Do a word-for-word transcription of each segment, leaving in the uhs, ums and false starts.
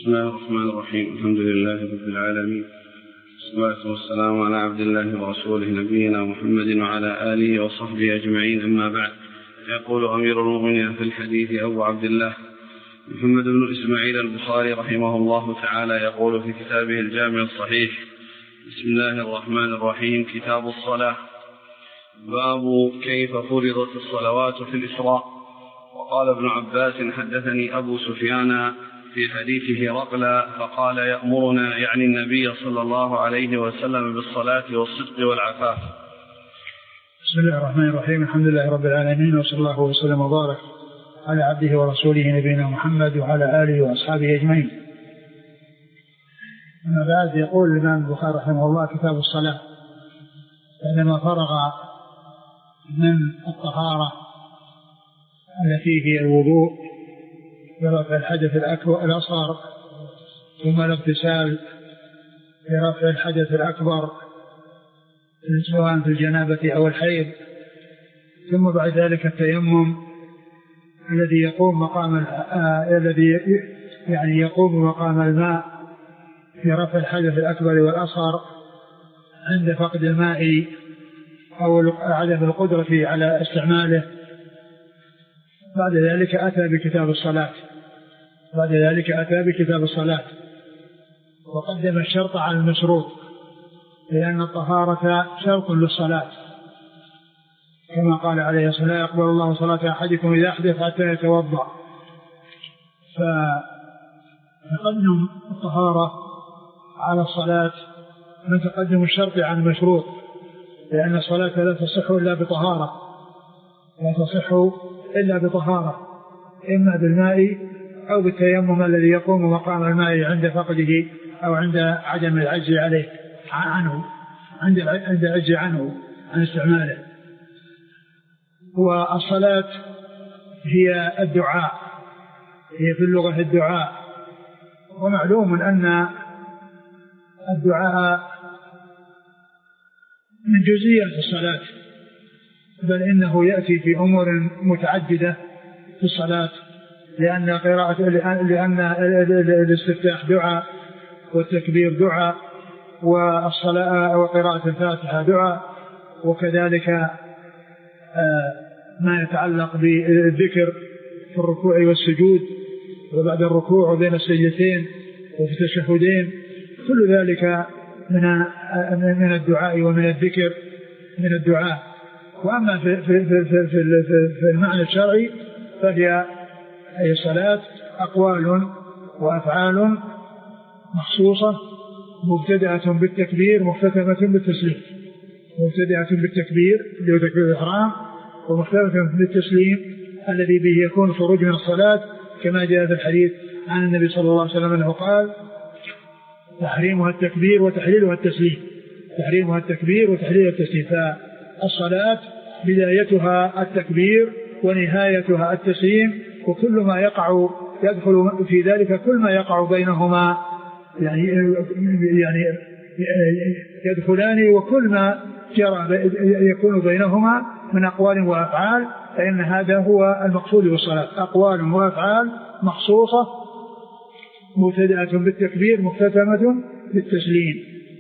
بسم الله الرحمن الرحيم. الحمد لله رب العالمين، والصلاة والسلام على عبد الله ورسوله نبينا محمد وعلى آله وصحبه أجمعين، أما بعد. يقول أمير المؤمنين في الحديث أبو عبد الله محمد بن إسماعيل البخاري رحمه الله تعالى يقول في كتابه الجامع الصحيح: بسم الله الرحمن الرحيم. كتاب الصلاة. باب كيف فرضت الصلوات في الإسراء. وقال ابن عباس: حدثني أبو سفيان في حديثه هرقل فقال: يأمرنا يعني النبي صلى الله عليه وسلم بالصلاة والصدق والعفاف. بسم الله الرحمن الرحيم. الحمد لله رب العالمين، وصلى الله وسلم وبارك على عبده ورسوله نبينا محمد وعلى آله وأصحابه أجمعين. أما بعد، يقول الإمام البخاري رحمه الله: كتاب الصلاة. عندما فرغ من الطهارة التي هي الوضوء برفع الحدث الأكبر الأصغر، ثم الاغتسال برفع الحدث الأكبر سواء في الجنابة أو الحيض، ثم بعد ذلك التيمم الذي يقوم مقام آه الذي يعني يقوم مقام الماء في رفع الحدث الأكبر والأصغر عند فقد الماء أو عدم القدرة على استعماله. بعد ذلك أتى بكتاب الصلاة بعد ذلك أتى بكتاب الصلاة وقدم الشرط على المشروط، لأن الطهارة شرط للصلاة، كما قال عليه الصلاة والسلام: يقبل الله صلاة أحدكم إذا أحدث حتى يتوضأ. فتقدم الطهارة على الصلاة من تقدم الشرط على المشروط، لأن الصلاة لا تصح إلا بطهارة لا تصح إلا بطهارة إما بالماء أو بالتيمم الذي يقوم مقام الماء عند فقده أو عند عدم العجز عليه عنه عند عند العجز عنه عن استعماله. والصلاة هي الدعاء هي في اللغة الدعاء، ومعلوم أن الدعاء من جزئيات الصلاة، بل إنه يأتي في أمور متعددة في الصلاة، لأن قراءة لأن الاستفتاح دعاء، والتكبير دعاء، والصلاة وقراءة الفاتحة دعاء، وكذلك ما يتعلق بالذكر في الركوع والسجود وبعد الركوع وبين السجدتين وفي التشهدين، كل ذلك من من الدعاء ومن الذكر من الدعاء. وأما في في في في, في, في المعنى الشرعي فهي أي صلاة أقوال وأفعال مخصوصة مبتدأة بالتكبير مختتمة بالتسليم مبتدأة بالتكبير اللي هو تكبير الإحرام، ومختتمة بالتسليم الذي به يكون الخروج من الصلاة، كما جاء في الحديث عن النبي صلى الله عليه وسلم أنه قال: تحريمها التكبير وتحليلها التسليم تحريمها التكبير وتحليلها التسليم فالصلاة بدايتها التكبير ونهايتها التسليم، وكل ما يقع يدخل في ذلك كل ما يقع بينهما يعني يعني يدخلان، وكل ما جرى يكون بينهما من أقوال وأفعال، فإن هذا هو المقصود بالصلاة: أقوال وأفعال مخصوصة مبتدأة بالتكبير مختتمة بالتسليم.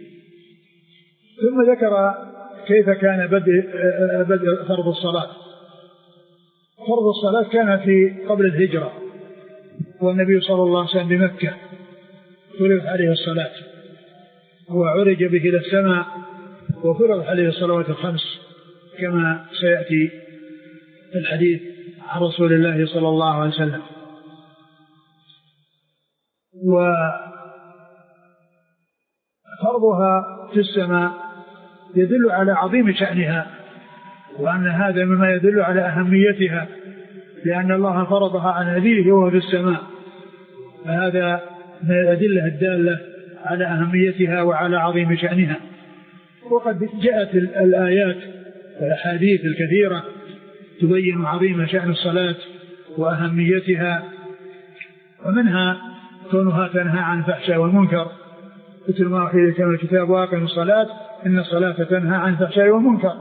ثم ذكر كيف كان بدء بدء فرض الصلاة. فرض الصلاة كان في قبل الهجرة، والنبي صلى الله عليه وسلم بمكة فرض عليه الصلاة وعرج به إلى السماء وفرض عليه الصلوات الخمس، كما سيأتي في الحديث عن رسول الله صلى الله عليه وسلم. وفرضها في السماء يدل على عظيم شأنها، وأن هذا مما يدل على أهميتها، لأن الله فرضها عن نبيه وهو في السماء، فهذا من الأدلة الدالة على أهميتها وعلى عظيم شأنها. وقد جاءت الآيات والأحاديث الكثيرة تبين عظيم شأن الصلاة وأهميتها، ومنها كونها تنهى عن الفحشاء والمنكر: اتل ما أوحي إليك من الكتاب وأقم الصلاة إن الصلاة تنهى عن الفحشاء والمنكر.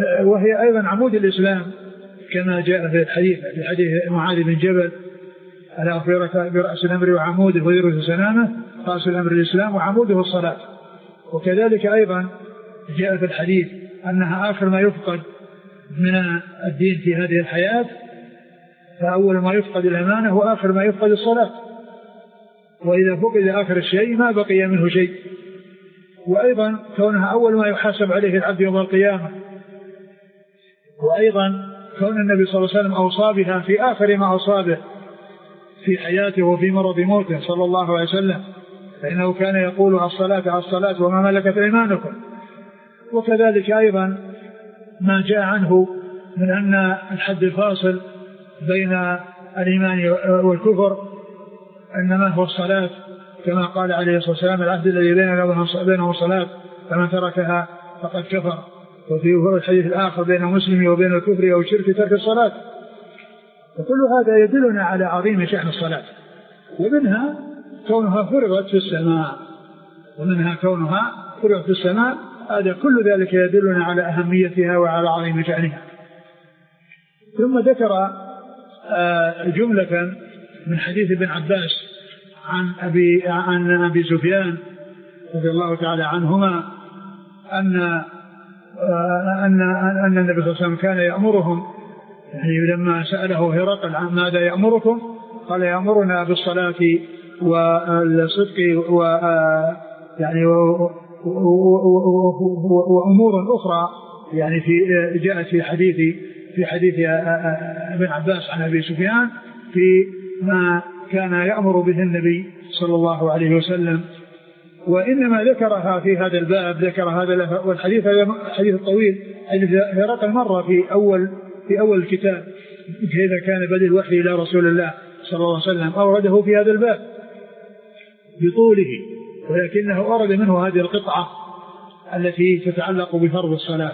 وهي أيضا عمود الإسلام، كما جاء في الحديث في حديث معاذ بن جبل ألا برأس الأمر وعموده وذروة سنامه، رأس الأمر الإسلام وعموده الصلاة. وكذلك أيضا جاء في الحديث أنها آخر ما يفقد من الدين في هذه الحياة، فأول ما يفقد الأمانة وآخر ما يفقد الصلاة، وإذا فقد آخر الشيء ما بقي منه شيء. وأيضا كونها أول ما يحاسب عليه العبد يوم القيامة، وأيضا كون النبي صلى الله عليه وسلم أوصى بها في آخر ما أوصى به في حياته وفي مرض موته صلى الله عليه وسلم، فإنه كان يقول الصلاة الصلاة وما ملكت أيمانكم. وكذلك أيضا ما جاء عنه من أن الحد الفاصل بين الإيمان والكفر إنما هو الصلاة، كما قال عليه الصلاة والسلام العهد الذي بينه الصلاة فمن تركها فقد كفر. وفي الحديث الآخر بين مسلم وبين الكفر أو الشرك ترك الصلاة. وكل هذا يدلنا على عظيم شأن الصلاة، ومنها كونها فرضت في السماء ومنها كونها فرضت في السماء هذا كل ذلك يدلنا على أهميتها وعلى عظيم شأنها. ثم ذكر جملة من حديث ابن عباس عن أبي, عن أبي سفيان رضي الله تعالى عنهما أن أن أن النبي صلى الله عليه وسلم كان يأمرهم، يعني لما سأله هرقل عن ماذا يأمركم قال يأمرنا بالصلاة والصدق و يعني وأمور أخرى، يعني في جاءت في حديث في حديث ابن عباس عن أبي سفيان في ما كان يأمر به النبي صلى الله عليه وسلم. وإنما ذكرها في هذا الباب، ذكر هذا والحديث هذا حديث طويل، حديث هرقل مرة في أول في أول الكتاب كيف كان بدء الوحي إلى رسول الله صلى الله عليه وسلم، أورده في هذا الباب بطوله، ولكنه أورد منه هذه القطعة التي تتعلق بفرض الصلاة،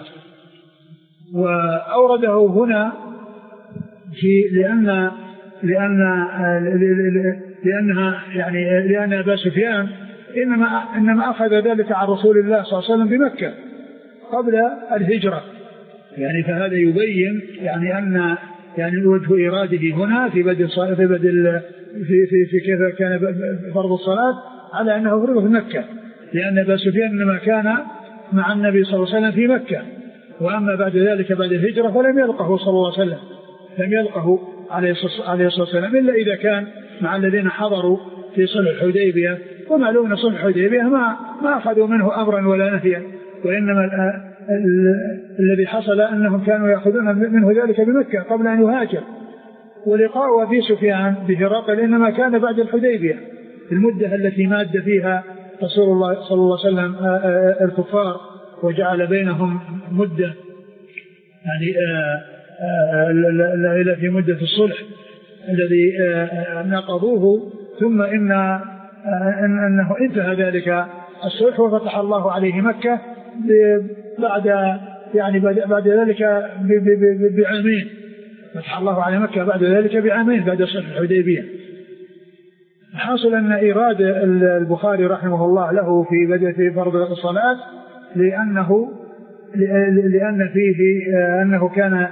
وأورده هنا في لأن لأن لأنها يعني لأن أبا سفيان إنما إنما أخذ ذلك عن رسول الله صلى الله عليه وسلم بمكة قبل الهجرة، يعني فهذا يبين يعني أن يعني وجه إراده هنا في بدء في بدء في في في كيف كان فرض الصلاة على أنه فرض في مكة، لأن أبا سفيان إنما كان مع النبي صلى الله عليه وسلم في مكة، وأما بعد ذلك بعد الهجرة فلم يلقه صلى الله عليه وسلم، لم يلقه عليه الصلاة والسلام إلا إذا كان مع الذين حضروا في صلح الحديبية. ومعلوم أن صلح الحديبية ما ما أخذوا منه أمرا ولا نهيا، وإنما الذي حصل أنهم كانوا يأخذون منه ذلك بمكة قبل أن يهاجر. ولقاء أبي سفيان بهرقل إنما كان بعد الحديبية، المدة التي ماد فيها رسول الله صلى الله عليه وسلم الكفار وجعل بينهم مدة يعني إلى في مدة الصلح الذي نقضوه، ثم إن أنه انتهى ذلك الصلح وفتح الله عليه مكة بعد يعني بعد ذلك بعامين، فتح الله عليه مكة بعد ذلك بعامين بعد صلح الحديبية. حاصل أن إيراد البخاري رحمه الله له في بدء في فرض الصلاة لأنه لأن فيه أنه كان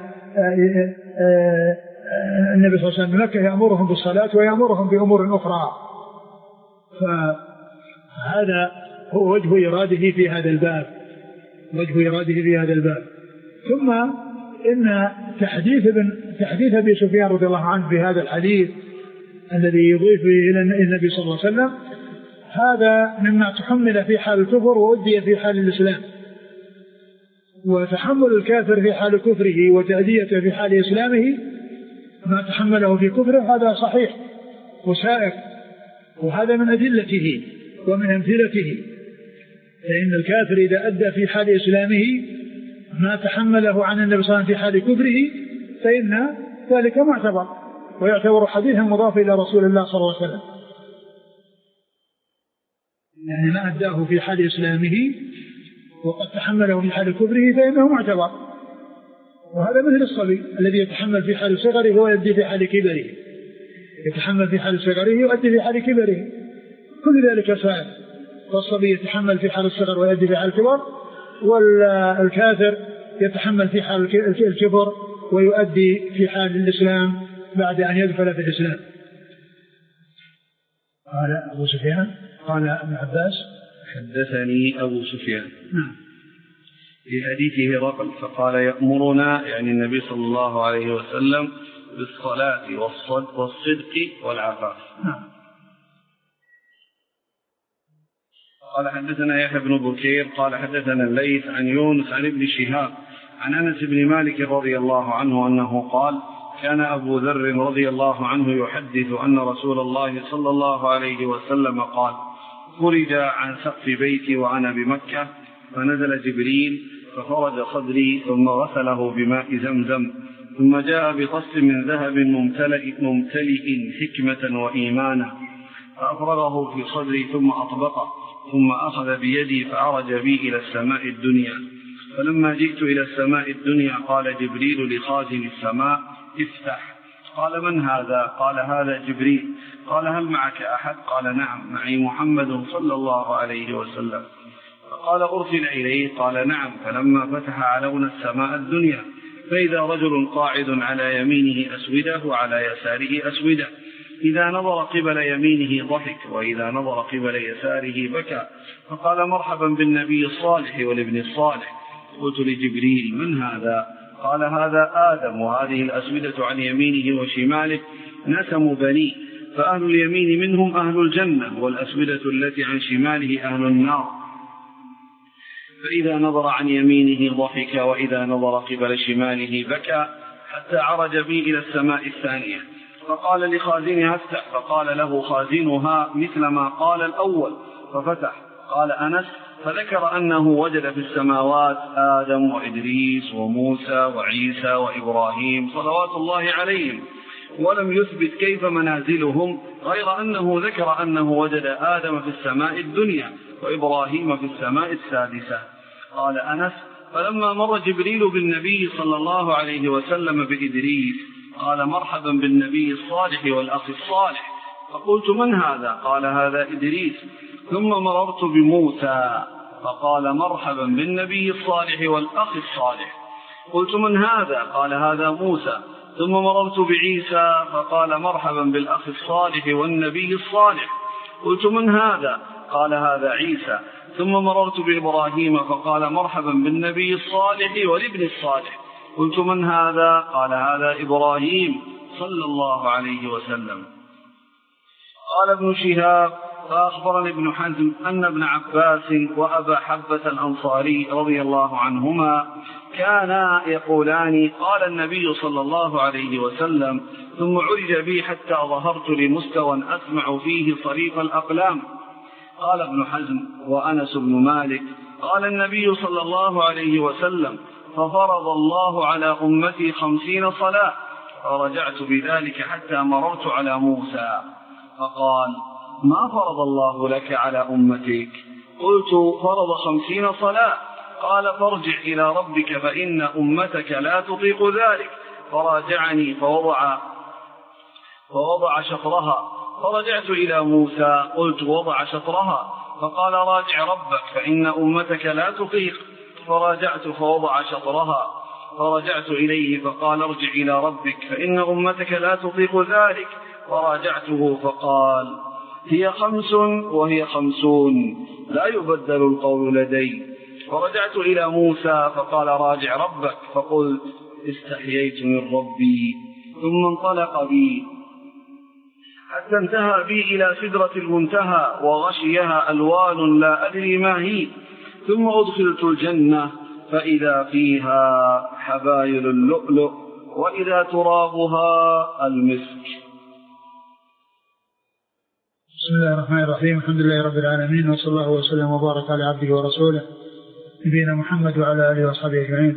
النبي صلى الله عليه وسلم بمكة يأمرهم بالصلاة ويأمرهم بأمور أخرى، فهذا هو وجه إراده في هذا الباب، وجه إراده في هذا الباب. ثم إن تحديث ابن تحديث أبي سفيان رضي الله عنه في هذا الحديث الذي يضيف إلى النبي صلى الله عليه وسلم هذا مما تحمل في حال الكفر وأدي في حال الإسلام، وتحمل الكافر في حال كفره وتأديته في حال إسلامه ما تحمله في كفره هذا صحيح وسائق، وهذا من أدلته ومن أمثلته. فإن الكافر إذا أدى في حال إسلامه ما تحمله عن النبي صلى الله عليه وسلم في حال كفره فإن ذلك معتبر ويعتبر حديثا مضاف إلى رسول الله صلى الله عليه وسلم، يعني ما أداه في حال إسلامه وقد تحمله في حال كفره فإنه معتبر. وهذا مثل الصبي الذي يتحمل في حال صغره ويؤدي في حال كبره، يتحمل في حال صغره ويؤدي في حال كبره، كل ذلك سائر. فالصبي يتحمل في حال الصغر ويؤدي في حال الكبر، والكافر يتحمل في حال الكبر ويؤدي في حال الإسلام بعد أن يدخل في الإسلام. قال أبو سفيان قال ابن عباس حدثني أبو سفيان نعم في حديثه رقل فقال يأمرنا يعني النبي صلى الله عليه وسلم بالصلاة والصدق والعفاف. نعم. قال حدثنا يحيى بن بكير قال حدثنا الليث عن يونس عن ابن شهاب عن أنس بن مالك رضي الله عنه أنه قال كان أبو ذر رضي الله عنه يحدث أن رسول الله صلى الله عليه وسلم قال خرج عن سقف بيتي وأنا بمكة فنزل جبريل ففرج صدري ثم غسله بماء زمزم ثم جاء بقص من ذهب ممتلئ, ممتلئ حكمة وإيمانا فأفرغه في صدري ثم أطبقه ثم أخذ بيدي فعرج بي إلى السماء الدنيا. فلما جئت إلى السماء الدنيا قال جبريل لخازن السماء افتح. قال من هذا؟ قال هذا جبريل. قال هل معك أحد؟ قال نعم معي محمد صلى الله عليه وسلم. فقال أرسل إليه؟ قال نعم. فلما فتح علونا السماء الدنيا فإذا رجل قاعد على يمينه أسودة وعلى يساره أسودة، إذا نظر قبل يمينه ضحك وإذا نظر قبل يساره بكى. فقال مرحبا بالنبي الصالح والابن الصالح. قلت لجبريل من هذا؟ قال هذا آدم وهذه الأسودة عن يمينه وشماله نسم بني، فأهل اليمين منهم أهل الجنة والأسودة التي عن شماله أهل النار. فإذا نظر عن يمينه ضحك وإذا نظر قبل شماله بكى حتى عرج بي إلى السماء الثانية. فقال لخازنها افتح، فقال له خازنها مثل ما قال الأول ففتح. قال أنس فذكر أنه وجد في السماوات آدم وإدريس وموسى وعيسى وإبراهيم صلوات الله عليهم، ولم يثبت كيف منازلهم، غير أنه ذكر أنه وجد آدم في السماء الدنيا وإبراهيم في السماء السادسة. قال أنس فلما مر جبريل بالنبي صلى الله عليه وسلم بإدريس قال مرحبا بالنبي الصالح والأخ الصالح. فقلت من هذا؟ قال هذا إدريس. ثم مررت بموسى فقال مرحبا بالنبي الصالح والأخ الصالح. قلت من هذا؟ قال هذا موسى. ثم مررت بعيسى فقال مرحبا بالأخ الصالح والنبي الصالح. قلت من هذا؟ قال هذا عيسى. ثم مررت بإبراهيم فقال مرحبا بالنبي الصالح والابن الصالح. قلت من هذا؟ قال هذا إبراهيم صلى الله عليه وسلم. قال ابن شهاب فأخبرني ابن حزم أن ابن عباس وأبا حبة الأنصاري رضي الله عنهما كانا يقولان قال النبي صلى الله عليه وسلم ثم عرج بي حتى ظهرت لمستوى أسمع فيه صريف الأقلام. قال ابن حزم وأنس بن مالك قال النبي صلى الله عليه وسلم ففرض الله على أمتي خمسين صلاة، فرجعت بذلك حتى مررت على موسى فقال ما فرض الله لك على أمتك؟ قلت فرض خمسين صلاة. قال فارجع إلى ربك فإن أمتك لا تطيق ذلك. فراجعني فوضع, فوضع شطرها. فرجعت إلى موسى قلت وضع شطرها. فقال راجع ربك فإن أمتك لا تطيق. فراجعت فوضع شطرها. فرجعت إليه فقال ارجع إلى ربك فإن أمتك لا تطيق ذلك. فراجعته فقال هي خمس وهي خمسون لا يبدل القول لدي. فرجعت إلى موسى فقال راجع ربك. فقلت استحييت من ربي. ثم انطلق بي حتى انتهى بي إلى سدرة المنتهى وغشيها ألوان لا أدري ما هي. ثم أدخلت الجنة فإذا فيها حبايل اللؤلؤ وإذا ترابها المسك. بسم الله الرحمن الرحيم. الحمد لله رب العالمين وصلى الله وسلم وبارك على عبده ورسوله نبينا محمد وعلى آله وصحبه أجمعين.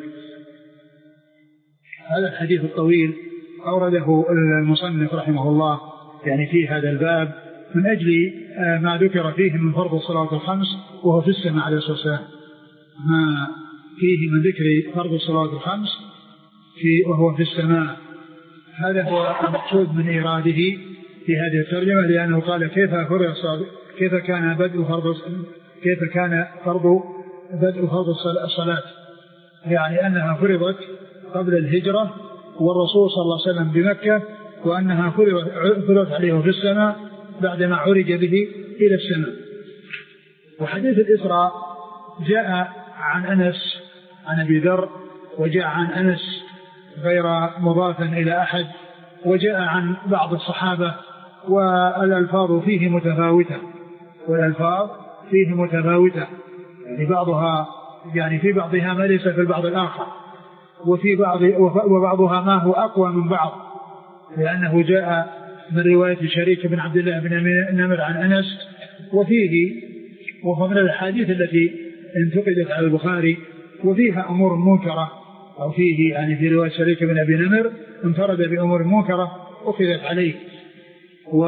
هذا الحديث الطويل أورده المصنف رحمه الله يعني في هذا الباب من أجل ما ذكر فيه من فرض الصلاة الخمس وهو في السماء عليه الصلاة والسلام، ما فيه من ذكر فرض الصلاة الخمس في وهو في السماء. هذا هو المقصود من إراده في هذه الترجمة، لأنه قال كيف فرض كيف كان بدء فرض كيف كان فرض بدء فرض الصلاة، يعني أنها فرضت قبل الهجرة والرسول صلى الله عليه وسلم بمكة، وأنها فرضت عليه في السماء بعدما عرج به إلى السماء. وحديث الإسراء جاء عن أنس عن أبي ذر، وجاء عن أنس غير مضافا إلى أحد، وجاء عن بعض الصحابة، والألفاظ فيه متفاوتة والألفاظ فيه متفاوتة يعني بعضها يعني في بعضها ما ليس في البعض الآخر، وفي بعض وبعضها ما هو أقوى من بعض، لأنه جاء من رواية شريك بن عبد الله بن نمر عن أنس، وفيه وهو من الحديث التي انتقدت على البخاري وفيها أمور منكرة، أو فيه يعني في رواية شريك بن أبي نمر انفرد بأمور منكرة أخذت عليه. و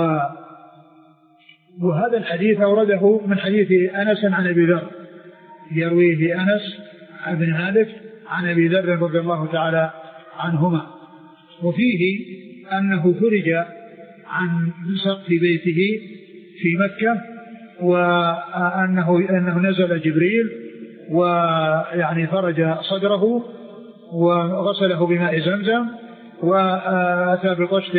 وهذا الحديث أورده من حديث أنس عن أبي ذر، يرويه أنس بن مالك عن أبي ذر رضي الله تعالى عنهما، وفيه أنه فرج عن سقف بيته في مكة، وأنه أنه نزل جبريل ويعني فرج صدره وغسله بماء زمزم، وأتى بطشت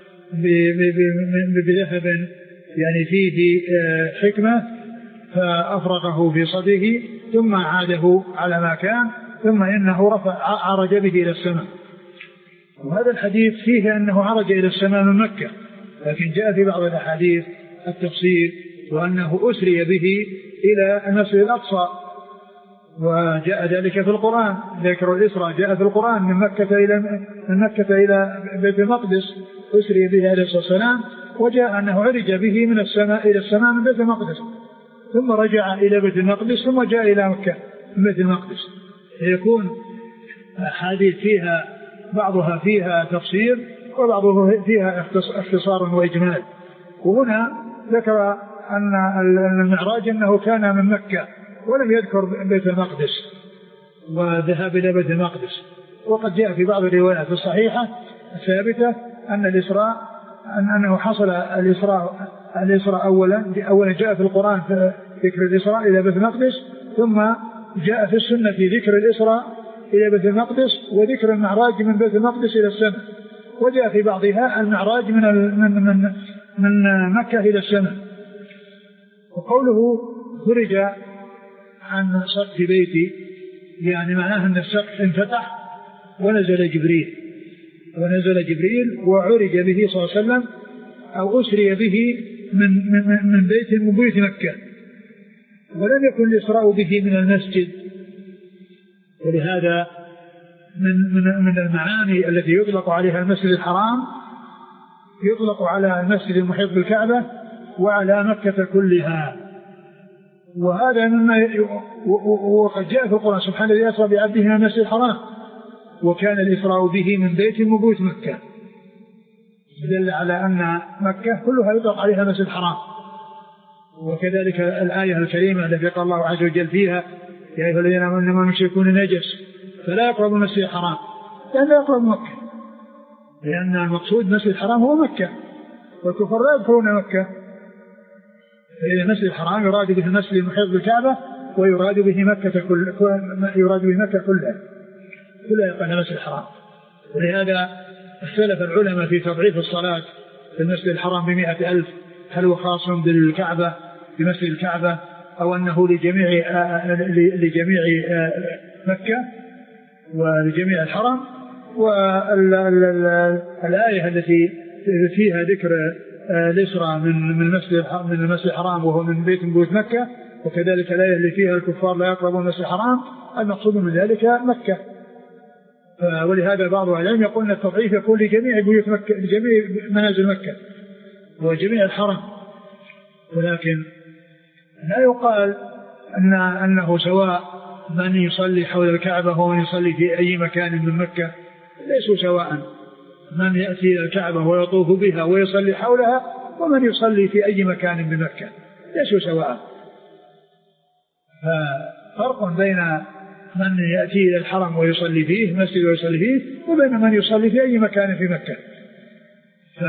بذهب يعني فيه حكمة فأفرغه في صدره ثم عاده على ما كان، ثم إنه رفع عرج به إلى السماء. وهذا الحديث فيه أنه عرج إلى السماء من مكة، لكن جاء في بعض الأحاديث التفصيل وأنه أسري به إلى المسجد الأقصى، وجاء ذلك في القرآن، ذكر الإسراء جاء في القرآن من مكة إلى من مكة إلى بيت المقدس أسري به عليه الصلاة والسلام، وجاء أنه عرج به من السماء إلى السماء من بيت المقدس، ثم رجع إلى بيت المقدس، ثم جاء إلى مكة من بيت المقدس. يكون حديث فيها بعضها فيها تفسير وبعضها فيها اختصار وإجمال. وهنا ذكر أن المعراج أنه كان من مكة ولم يذكر بيت المقدس وذهب إلى بيت المقدس. وقد جاء في بعض الروايات الصحيحة الثابتة أن الإسراء أن أنه حصل الإسراء الإسراء أولا أولا جاء في القرآن في ذكر الإسراء إلى بيت المقدس، ثم جاء في السنة في ذكر الإسراء إلى بيت المقدس وذكر المعراج من بيت المقدس إلى السماء، وجاء في بعضها المعراج من من من, من مكة إلى السماء. وقوله خرج عن سقف بيتي يعني معناه أن السقف انفتح ونزل جبريل ونزل جبريل وعرج به صلى الله عليه وسلم أو أسري به من من من بيت من بيوت مكة، ولم يكن الإسراء به من المسجد. ولهذا من من من المعاني التي يطلق عليها المسجد الحرام يطلق على المسجد المحيط بالكعبة وعلى مكة كلها. وهذا مما وقد جاء في القرآن سبحانه الذي أسرى بعبده من المسجد الحرام وكان الإسراء به من بيت من بيوت مكة، دل على أن مكة كلها يطلق عليها المسجد الحرام. وكذلك الآية الكريمة التي قال الله عز وجل فيها يا أيها الذين آمنوا إنما المشركون نجس فلا يقربوا المسجد الحرام، لأن لا يقرب مكة، لأن المقصود المسجد الحرام هو مكة والكفار لا يدخلون مكة. فإذا المسجد الحرام يراد به المسجد المحيط بالكعبة ويراد به مكة كل يراد به مكة كلها كلها يقال المسجد الحرام. ولهذا اختلف العلماء في تضعيف الصلاة في المسجد الحرام بمئة ألف، هل هو خاص بالكعبة بمسجد الكعبة أو أنه لجميع لجميع مكة ولجميع الحرم. والآية التي فيها ذكر الإسراء من من المسجد من المسجد الحرام وهو من بيت من بيوت مكة، وكذلك الآية اللي فيها الكفار لا يقربون المسجد الحرام، المقصود من ذلك مكة. ولهذا بعض العلماء يقول أن التضعيف يكون لجميع بيوت مكة لجميع منازل مكة وجميع الحرم، ولكن لا يقال أن أنه سواء من يصلي حول الكعبة ومن يصلي في أي مكان من مكة، ليسوا سواء، من يأتي إلى الكعبة ويطوف بها ويصلي حولها ومن يصلي في أي مكان من مكة ليسوا سواء. ففرق بين من يأتي إلى الحرم ويصلي فيه مسجد ويصلي فيه وبين من يصلي في أي مكان في مكة. ف...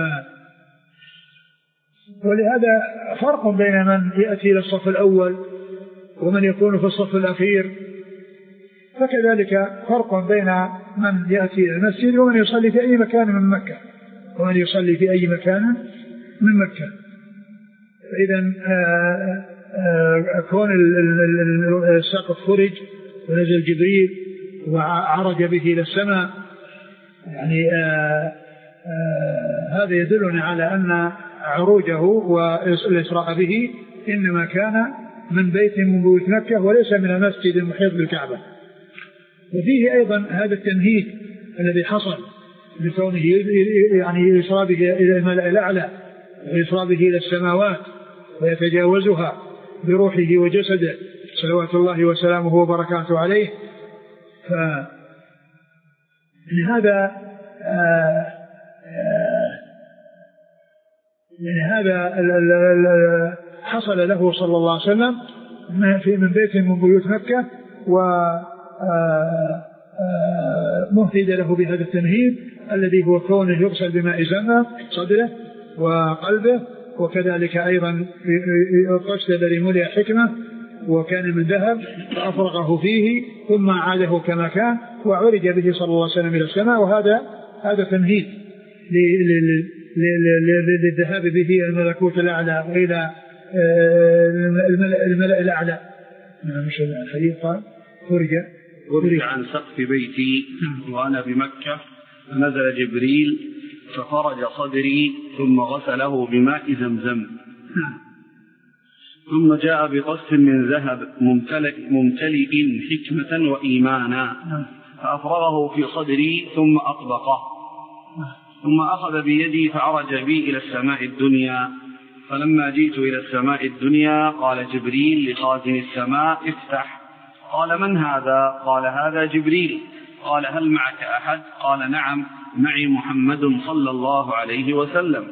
ولهذا فرق بين من يأتي إلى الصف الأول ومن يكون في الصف الأخير، فكذلك فرق بين من يأتي إلى المسجد ومن يصلي في أي مكان من مكة ومن يصلي في أي مكان من مكة. فإذا كون السقف فرج ونزل جبريل وعرج به إلى السماء، يعني آآ آآ هذا يدلنا على أن عروجه والإسراء به إنما كان من بيت من بيوت مكة وليس من المسجد المحيط بالكعبة. وفيه أيضا هذا التمهيد الذي حصل بكونه يعني يسرى به إلى الملأ الأعلى ويسرى به إلى السماوات ويتجاوزها بروحه وجسده صلوات الله وسلامه وبركاته عليه. فلهذا يعني هذا حصل له صلى الله عليه وسلم من بيت من بيوت مكة، ومهتد له بهذا التمهيد الذي هو كونه يغسل بماء زمزم صدره وقلبه، وكذلك أيضا القشد الذي ملئ حكمة وكان من ذهب فأفرغه فيه ثم عاده كما كان وعرج به صلى الله عليه وسلم إلى السماء. وهذا هذا تمهيد للذهاب به إلى الملكوت الأعلى وإلى الملأ الأعلى. مش الحديث قال فرج فرج عن سقف بيتي وأنا بمكة نزل جبريل ففرج صدري ثم غسله بماء زمزم ثم جاء بقص من ذهب ممتلئ, ممتلئ حكمة وإيمانا فأفرغه في صدري ثم أطبقه ثم أخذ بيدي فعرج بي إلى السماء الدنيا. فلما جئت إلى السماء الدنيا قال جبريل لخازن السماء افتح. قال من هذا؟ قال هذا جبريل. قال هل معك أحد؟ قال نعم معي محمد صلى الله عليه وسلم.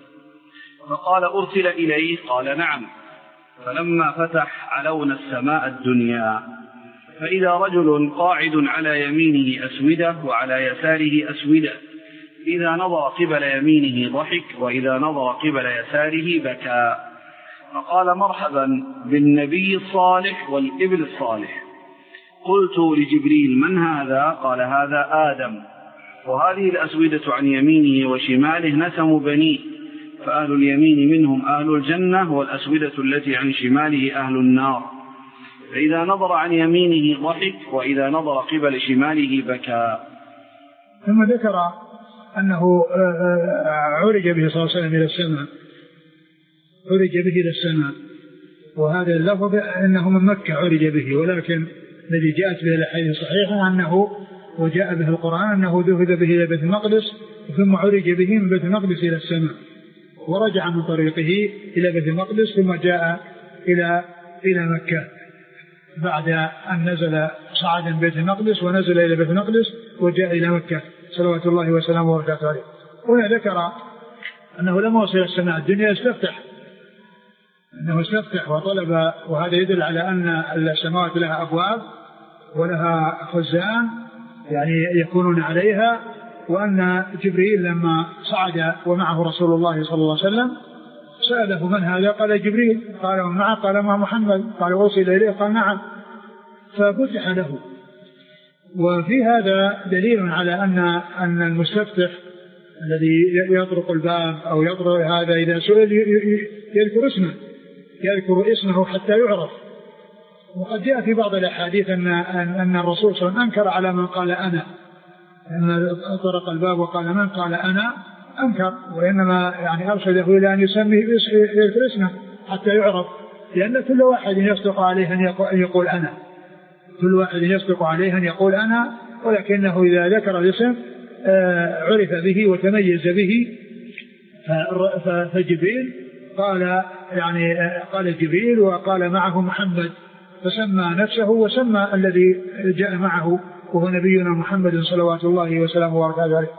فقال أرسل إليه؟ قال نعم. فلما فتح علونا السماء الدنيا فإذا رجل قاعد على يمينه أسودة وعلى يساره أسودة، إذا نظر قبل يمينه ضحك وإذا نظر قبل يساره بكى. فقال مرحبا بالنبي الصالح والإبل الصالح. قلت لجبريل من هذا؟ قال هذا آدم. وهذه الأسودة عن يمينه وشماله نسم بنيه، فأهل اليمين منهم أهل الجنة والأسودة التي عن شماله أهل النار. فإذا نظر عن يمينه ضحك وإذا نظر قبل شماله بكى. ثم ذكر أنه عرج به صلى الله عليه وسلم إلى السماء، عرج به إلى السماء، وهذا اللفظ أنه من مكة عرج به، ولكن الذي جاءت به الأحاديث الصحيحة أنه وجاء به القرآن أنه ذهب به إلى بيت المقدس ثم عرج به من بيت المقدس إلى السماء، ورجع من طريقه إلى بيت المقدس ثم جاء إلى إلى مكة بعد أن نزل صعد من بيت المقدس ونزل إلى بيت المقدس وجاء إلى مكة صلوات الله وسلامه وبركاته عليه. هنا ذكر أنه لما وصل السماء الدنيا استفتح، أنه استفتح وطلب، وهذا يدل على أن السماوات لها أبواب ولها خزان يعني يكونون عليها، وأن جبريل لما صعد ومعه رسول الله صلى الله عليه وسلم سأله من هذا؟ قال جبريل. قال ومن معه؟ قال مع محمد. قال وصل إليه؟ قال نعم. ففتح له. وفي هذا دليل على أن أن المستفتح الذي يطرق الباب أو يطرق هذا إذا سئل يذكر اسمه يذكر اسمه حتى يعرف. وقد جاء في بعض الأحاديث أن أن الرسول صلى الله عليه وسلم أنكر على من قال أنا، أن طرق الباب وقال من قال أنا أنكر، وإنما يعني أرشده إلى أن يسمي يذكر اسمه حتى يعرف، لأن كل واحد يصدق عليه أن يقول أنا، كل واحد يصدق عليه أن يقول أنا، ولكنه إذا ذكر الاسم عرف به وتميز به. فجبريل قال يعني قال جبريل وقال معه محمد، فسمى نفسه وسمى الذي جاء معه وهو نبينا محمد صلوات الله وسلامه وبركاته عليه.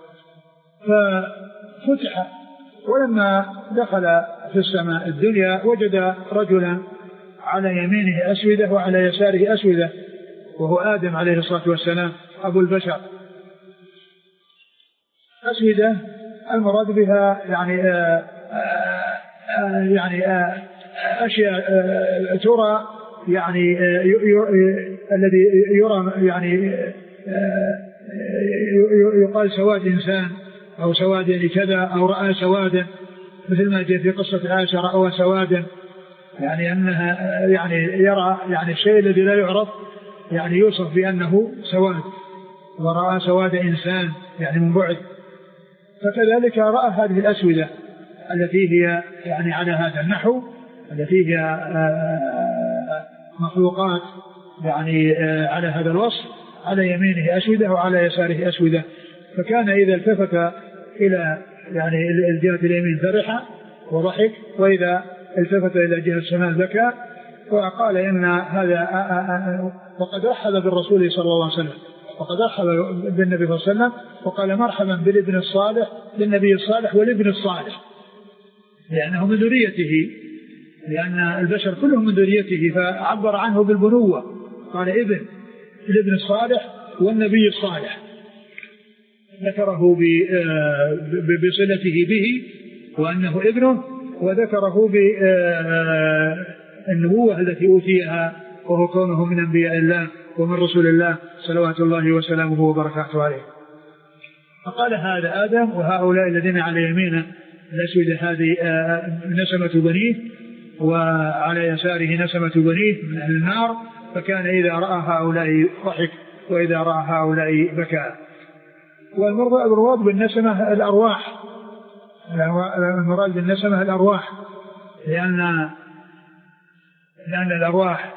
ففتح، ولما دخل في السماء الدنيا وجد رجلا على يمينه أسودة وعلى يساره أسودة، وهو آدم عليه الصلاة والسلام أبو البشر. أسودة المراد بها يعني آآ آآ يعني آآ أشياء ترى يعني الذي يرى يعني يقال سواد إنسان أو سواد كذا أو رأى سوادا، مثل ما جاء في قصة عائشة رأوا سوادا، يعني أنها يعني يرى يعني الشيء الذي لا يعرف يعني يوصف بأنه سواد، ورأى سواد إنسان يعني من بعد. فكذلك رأى هذه الأسودة التي هي يعني على هذا النحو، التي هي مخلوقات يعني على هذا الوصف، على يمينه أسودة وعلى يساره أسودة. فكان إذا التفت إلى يعني الجهة اليمين فرح وضحك، وإذا التفت إلى جهة الشمال بكى، وقال إن هذا وقد رحب بالرسول صلى الله عليه وسلم، وقد رحب بالنبي صلى الله عليه وسلم، وقال مرحبا بالابن الصالح للنبي الصالح والابن الصالح، لأنه من ذريته، لأن البشر كلهم من ذريته، فعبر عنه بالبنوة، قال ابن الابن الصالح والنبي الصالح، ذكره بصلته به وأنه ابنه، وذكره بالنبوة التي أوتيها وهو كونه من أنبياء الله ومن رسول الله صلوات الله وسلامه وبركاته عليه. فقال هذا آدم، وهؤلاء الذين على يمينه الأسود هذه نسمة بنيه، وعلى يساره نسمة بنيه من أهل النار. فكان إذا رأى هؤلاء ضحك، وإذا رأى هؤلاء بكى. والمراد بالنسمة الأرواح، المراد بالنسمة الأرواح، لأن لأن الأرواح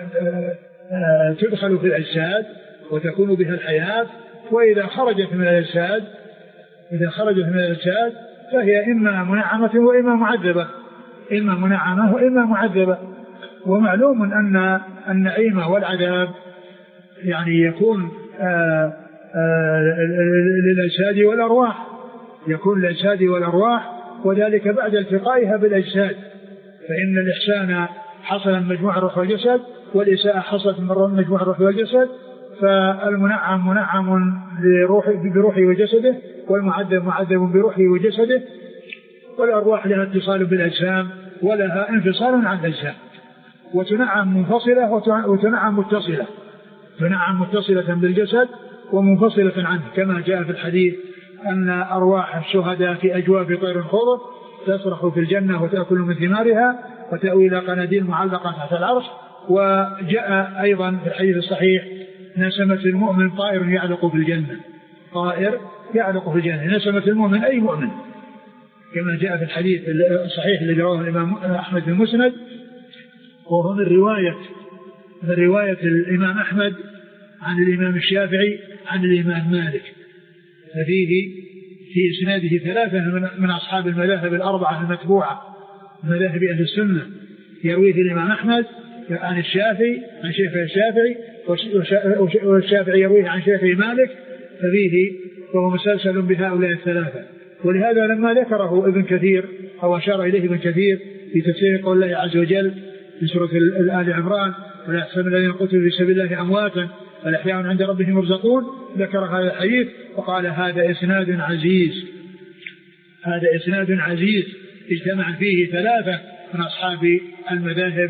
تدخل في الأجساد وتكون بها الحياة، وإذا خرجت من الأجساد إذا خرجت من الأجساد فهي إما منعمة وإما معذبة، إما منعمة وإما معذبة. ومعلوم أن النعيم والعذاب يعني يكون آآ آآ للأجساد والأرواح، يكون للأجساد والأرواح، وذلك بعد التقائها بالأجساد. فإن الإحسان حصل من مجموع الروح والجسد، والإساءة حصلت من مجموع الروح والجسد. فالمنعم منعم بروحه وجسده، والمعذب معذب بروحه وجسده. والأرواح لها اتصال بالأجسام ولها انفصال عن الأجسام، وتنعم منفصلة وتنعم متصلة، تنعم متصلة بالجسد ومنفصلة عنه، كما جاء في الحديث أن أرواح الشهداء في أجواف طير خضر تسرح في الجنة وتأكل من ثمارها وتأوي إلى قناديل معلقة تحت العرش. وجاء أيضا في الحديث الصحيح نسمة المؤمن طائر يعلق في الجنة، طائر يعلق في الجنة، نسمة المؤمن أي مؤمن، كما جاء في الحديث الصحيح الذي رواه الإمام أحمد في المسند، وهو من رواية من رواية الإمام أحمد عن الإمام الشافعي عن الإمام مالك. ففيه في إسناده ثلاثة من أصحاب المذاهب الأربعة المتبوعة مذاهب أهل السنة، يرويه الإمام أحمد عن الشافعي عن شيخه الشافعي، والشافعي يرويه عن شيخه مالك، ففيه فهو مسلسل بهؤلاء الثلاثة. ولهذا لما ذكره ابن كثير أو أشار إليه ابن كثير في تفسير قول الله عز وجل في سورة آل عمران ولا يحسبن الذين قتلوا في سبيل الله أمواتا بل أحياء عند ربهم يرزقون، ذكر هذا الحديث وقال هذا إسناد عزيز، هذا إسناد عزيز اجتمع فيه ثلاثة من أصحاب المذاهب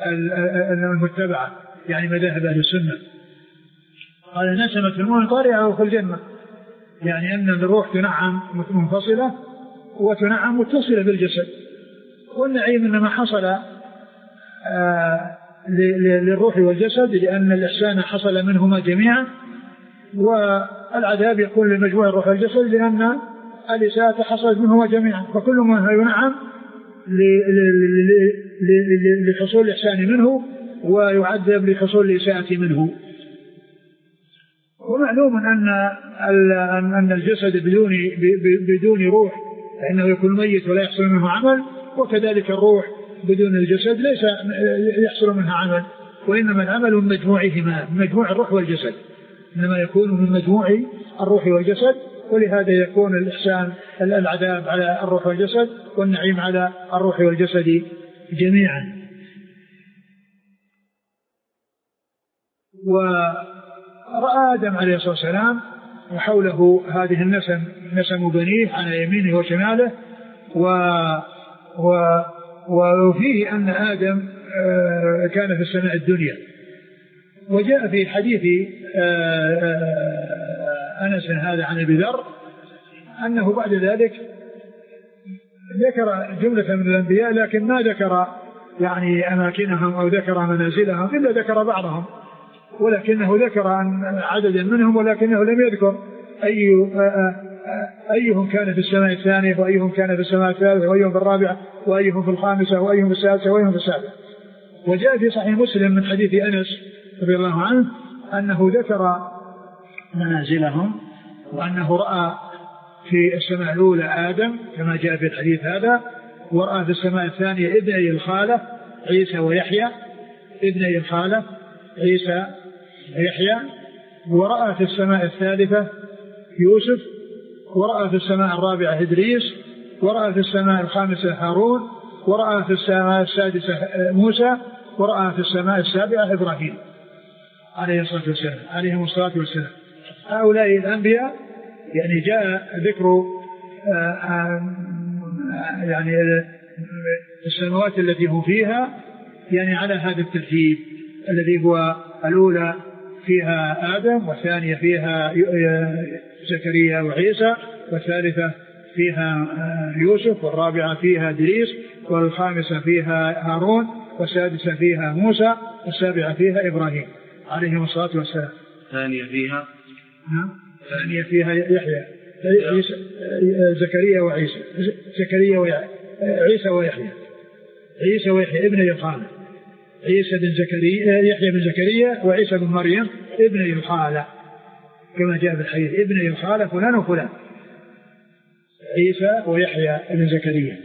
المتبعة، يعني مذاهب أهل السنة. قال نسمة المؤمن طارئة في الجنة، يعني أن الروح تنعم منفصلة وتنعم متصلة بالجسد. والنعيم إنما حصل آه للروح والجسد لأن الإحسان حصل منهما جميعا، والعذاب يكون لمجموع الروح والجسد لأن الإساءة حصلت منهما جميعا. فكل ما ينعم لحصول الإحسان منه ويعذب لحصول الإساءة منه. ومعلوم أن أن الجسد بدون بدون روح فإنه يكون ميت ولا يحصل منه عمل، وكذلك الروح بدون الجسد ليس يحصل منها عمل، وإنما العمل من مجموعهما، من مجموع الروح والجسد، إنما يكون من مجموع الروح والجسد. ولهذا يكون الإحسان العذاب على الروح والجسد والنعيم على الروح والجسد جميعا. ورأى آدم عليه الصلاة والسلام وحوله هذه النسم نسم بنيه على يمينه وشماله، و و وفيه أن آدم كان في السماء الدنيا. وجاء في حديث أنس هذا عن أبي ذر أنه بعد ذلك ذكر جملة من الأنبياء لكن ما ذكر يعني أماكنهم أو ذكر منازلهم، إلا ذكر بعضهم، ولكنه ذكر عن عدد منهم، ولكنه لم يذكر أي أيهم كان في السماء الثانية وأيهم كان في السماء الثالثة وأيهم في الرابعة وأيهم في الخامسة وأيهم في السادسة وأيهم في السابعة. وجاء في صحيح مسلم من حديث أنس رضي الله عنه أنه ذكر منازلهم، وأنه رأى في السماء الأولى آدم كما جاء في الحديث هذا، ورأى في السماء الثانية ابني الخالة عيسى ويحيى، ابني الخالة عيسى ويحيى، ورأى في السماء الثالثة يوسف، ورأى في السماء الرابعة إدريس، ورأى في السماء الخامسة هارون، ورأى في السماء السادسة موسى، ورأى في السماء السابعة إبراهيم عليه الصلاة والسلام عليهم الصلاة والسلام. هؤلاء الأنبياء يعني جاء ذكر يعني السماوات التي هم فيها يعني على هذا الترتيب الذي هو الأولى فيها آدم، والثانية فيها زكريا وعيسى، والثالثة فيها يوسف، والرابعة فيها إدريس، والخامسة فيها هارون، والسادسة فيها موسى، والسابعة فيها إبراهيم عليهم الصلاة والسلام. الثانية فيها الثانية فيها يحيى زكريا وعيسى زكريا وعيسى ويحيى عيسى ويحيى ابن الخالة، عيسى بن زكريا يحيى بن زكريا وعيسى بن مريم ابن الخالة كما جاء في الحديث، ابن الخالة فلان وفلان، عيسى ويحيى بن زكريا.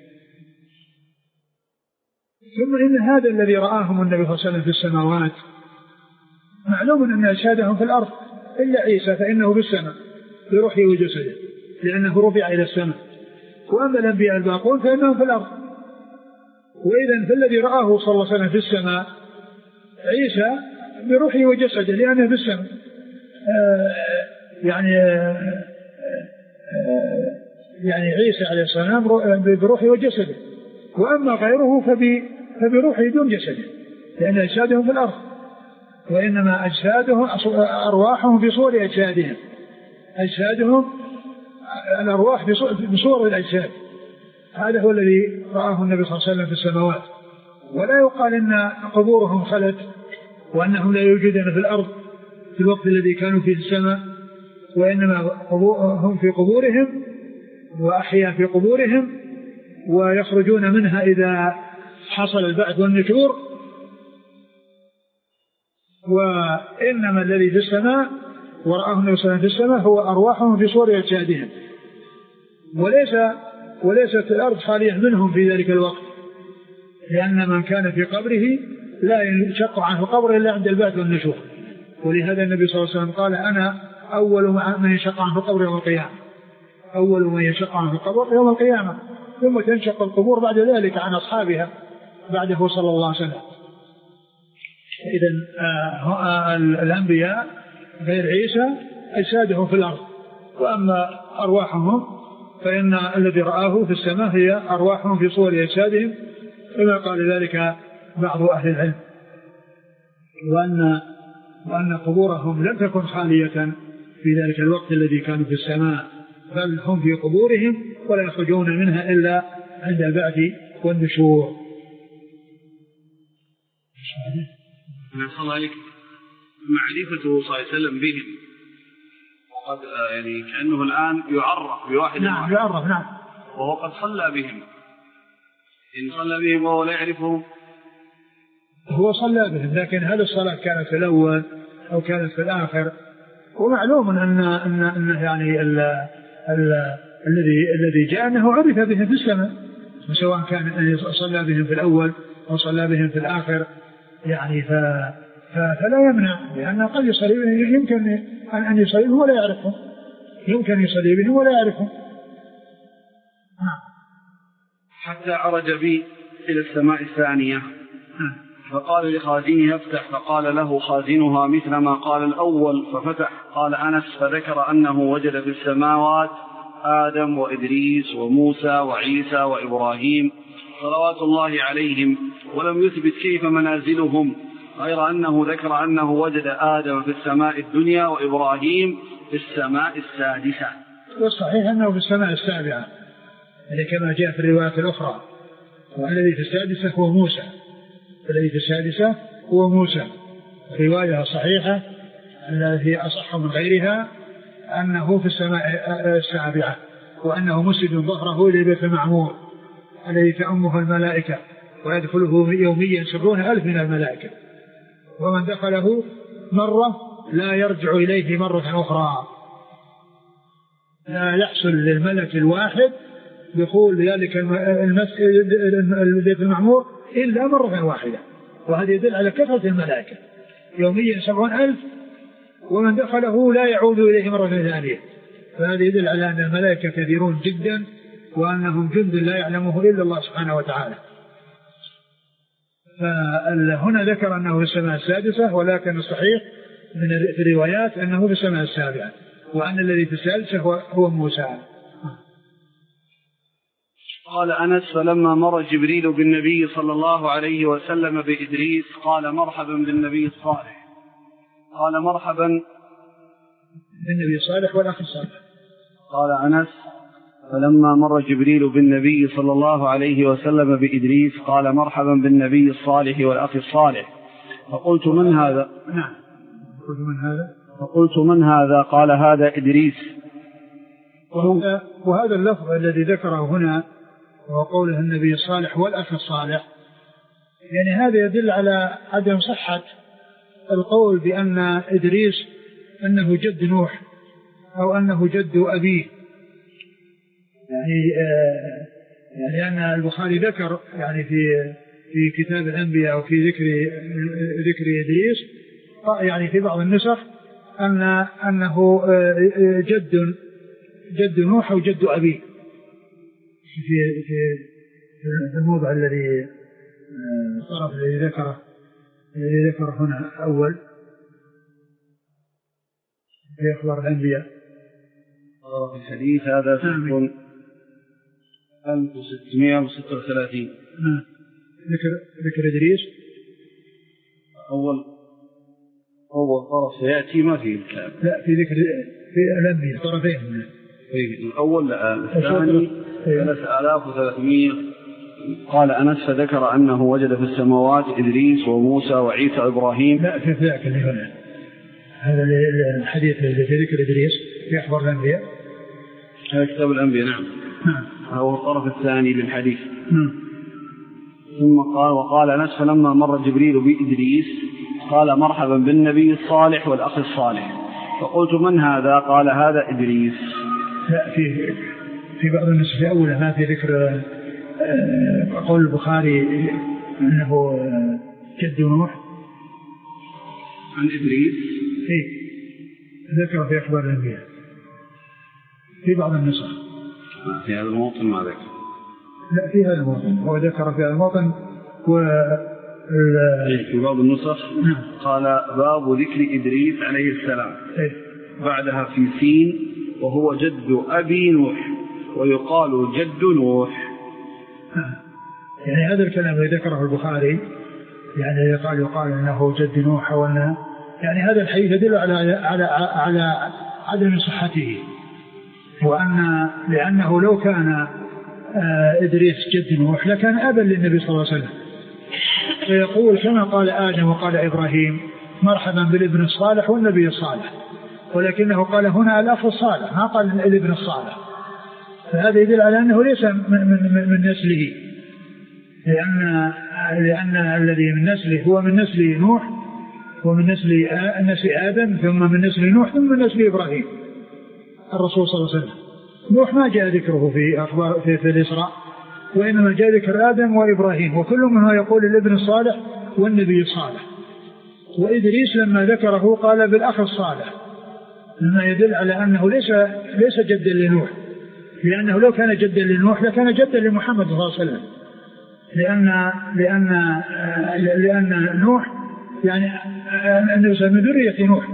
ثم إن هذا الذي رآهم النبي صلى الله عليه وسلم في السماوات معلوم أن أجسادهم في الأرض، إلا عيسى فإنه في السماء بروحه وجسده لأنه رفع إلى السماء، وأما الأنبياء الباقون فإنهم في الأرض. وإذن فالذي رآه صلى الله عليه وسلم في السماء عيسى بروحه وجسده لأنه في السماء آه يعني آه آه يعني عيسى عليه السلام بروحه وجسده، وأما غيره فبروحه دون جسده لأن أجسادهم في الأرض، وإنما أجسادهم أرواحهم في صور أجسادهم، أجسادهم الأرواح بصور الأجساد. هذا هو الذي رآه النبي صلى الله عليه وسلم في السماوات. ولا يقال إن قبورهم خلت وأنهم لا يوجدون في الأرض في الوقت الذي كانوا فيه السماء، وإنما هم في قبورهم وأحياء في قبورهم ويخرجون منها إذا حصل البعث والنشور. وإنما الذي في السماء ورآه النبي صلى الله عليه وسلم في السماء هو أرواحهم في صور أجسادهم، وليس وليست الأرض خالية منهم في ذلك الوقت، لأن من كان في قبره لا ينشق عنه القبر إلا عند البعث والنشور. ولهذا النبي صلى الله عليه وسلم قال أنا أول من ينشق عنه القبر يوم القيامة، أول من ينشق عنه القبر يوم القيامة، ثم تنشق القبور بعد ذلك عن أصحابها بعده صلى الله عليه وسلم. إذن آه الأنبياء غير عيسى أجسادهم في الأرض، وأما أرواحهم فإن الذي رآه في السماء هي أرواحهم في صور أجسادهم كما قال ذلك بعض أهل العلم. وأن, وأن قبورهم لم تكن خالية في ذلك الوقت الذي كانوا في السماء، بل هم في قبورهم ولا يخرجون منها إلا عند البعث والنشور. صلى الله عليك معرفته صلى الله عليه وسلم بهم، وقد يعني كأنه الآن يعرف بواحد نعم واحد. يعرف نعم، وهو قد صلى بهم. إن صلى بهم وهو لا يعرفهم هو صلى بهم، لكن هل الصلاة كانت في الأول أو كانت في الآخر؟ ومعلوم أن أن أن يعني ال ال الذي الذي جاء أنه عرف بهم في السماء، سواء كان صلى بهم في الأول أو صلى بهم في الآخر يعني ف فلا يمنع، لأن قد يصلي بهم، يمكن أن يصلي بهم ولا يعرفهم، يمكن يصلي بهم ولا يعرفهم. حتى عرج بي إلى السماء الثانية فقال لخازنها افتح، فقال له خازنها مثل ما قال الأول ففتح. قال أنس فذكر أنه وجد في السماوات آدم وإدريس وموسى وعيسى وإبراهيم صلوات الله عليهم، ولم يثبت كيف منازلهم، غير أنه ذكر أنه وجد آدم في السماء الدنيا وإبراهيم في السماء السادسة. والصحيح أنه في السماء السابعة، يعني كما جاء في الروايات الأخرى. والذي في السادسة هو موسى، الذي في السادسة هو موسى. رواية صحيحة التي أصح من غيرها أنه في السماء السابعة، وأنه مسجد ظهره إلى بيت المعمور الذي تأمه الملائكة ويدخله يوميا سبعون ألف من الملائكة، ومن دخله مرة لا يرجع إليه مرة أخرى. لا يحصل للملك الواحد دخول ذلك المسجد البيت المعمور إلا مرة واحدة، وهذا يدل على كثرة الملائكة يوميا سبعون ألف، ومن دخله لا يعود إليه مرة ثانية. فهذا يدل على أن الملائكة كثيرون جدا، وأنهم جند لا يعلمه إلا الله سبحانه وتعالى. فهنا ذكر أنه في السماء السادسة، ولكن الصحيح من الروايات أنه في السماء السابعة، وأن الذي في السادسة هو, هو موسى. قال أنس: فلما مر جبريل بالنبي صلى الله عليه وسلم بإدريس قال مرحبا بالنبي الصالح. قال مرحبا بالنبي الصالح والأخ الصالح. قال أنس: فلما مر جبريل بالنبي صلى الله عليه وسلم بإدريس قال مرحبا بالنبي الصالح والأخ الصالح. فقلت: من هذا؟ نعم. قلت: من هذا؟ فقلت: من هذا؟ قال: هذا إدريس. وهذا اللفظ الذي ذكره هنا وهو قوله النبي الصالح والأخ الصالح، يعني هذا يدل على عدم صحة القول بأن إدريس أنه جد نوح أو أنه جد أبيه. يعني آه يعني أن البخاري ذكر يعني في في كتاب الأنبياء وفي ذكر ذكر إدريس يعني في بعض النسخ أن أنه جد جد نوح أو جد أبيه في في في الموضع الذي الطرف الذي ذكره الذي ذكره هنا أول في أخبار الأنبياء. في الحديث هذا صفر ألف وستمائة وستة وثلاثين. ذكر ذكر إدريس أول أول طرف سيأتي ما فيه الكلام. لا، في ذكر في الأنبياء طرفين. الأول الثاني ثلاثة آلاف وثلاثمائة. قال أنس: فذكر أنه وجد في السماوات إدريس وموسى وعيسى وإبراهيم. لا، في ذاك اللي هنا هذا الحديث الذي في ذكر إدريس في أخبار الأنبياء. هذا كتاب الأنبياء. نعم. نعم. هو الطرف الثاني للحديث. نعم. ثم قال: وقال أنس: فلما مر جبريل بإدريس قال مرحبا بالنبي الصالح والأخ الصالح. فقلت: من هذا؟ قال: هذا إدريس. لا، في في بعض النسخ الأولى ما في ذكر قول البخاري أنه جد نوح عن إدريس. إيه، ذكر في أخبار الأنبياء في بعض النسخ. في هذا الموطن ما ذكر. لا، في هذا الموطن هو ذكر في هذا الموطن. و في بعض النسخ قال: باب ذكر إدريس عليه السلام. إيه؟ بعدها في سين: وهو جد أبي نوح ويقال جد نوح. يعني هذا الكلام الذي ذكره البخاري يعني يقال يقال انه جد نوح، وانه يعني هذا الحديث يدل على على على عدم صحته، وان لانه لو كان ادريس جد نوح لكان ابا للنبي صلى الله عليه وسلم، فيقول كما قال ادم وقال ابراهيم: مرحبا بالابن الصالح والنبي الصالح، ولكنه قال هنا الاخ الصالح، ما قال الابن الصالح. فهذا يدل على انه ليس من, من, من نسله، لأن لأن الذي من نسله هو من نسل نوح ومن نسل نسل آدم ثم من نسل نوح ثم من نسل إبراهيم الرسول صلى الله عليه وسلم. نوح ما جاء ذكره في أخبار في, في الإسراء، وإنما جاء ذكر آدم وإبراهيم، وكل منها يقول الابن الصالح والنبي الصالح. وإدريس لما ذكره قال بالأخ الصالح، مما يدل على أنه ليس ليس جدا لنوح، لأنه لو كان جدا لنوح لكان جدا لمحمد صلى الله عليه وسلم، لأن لأن لأن نوح يعني أنه من ذرية نوح،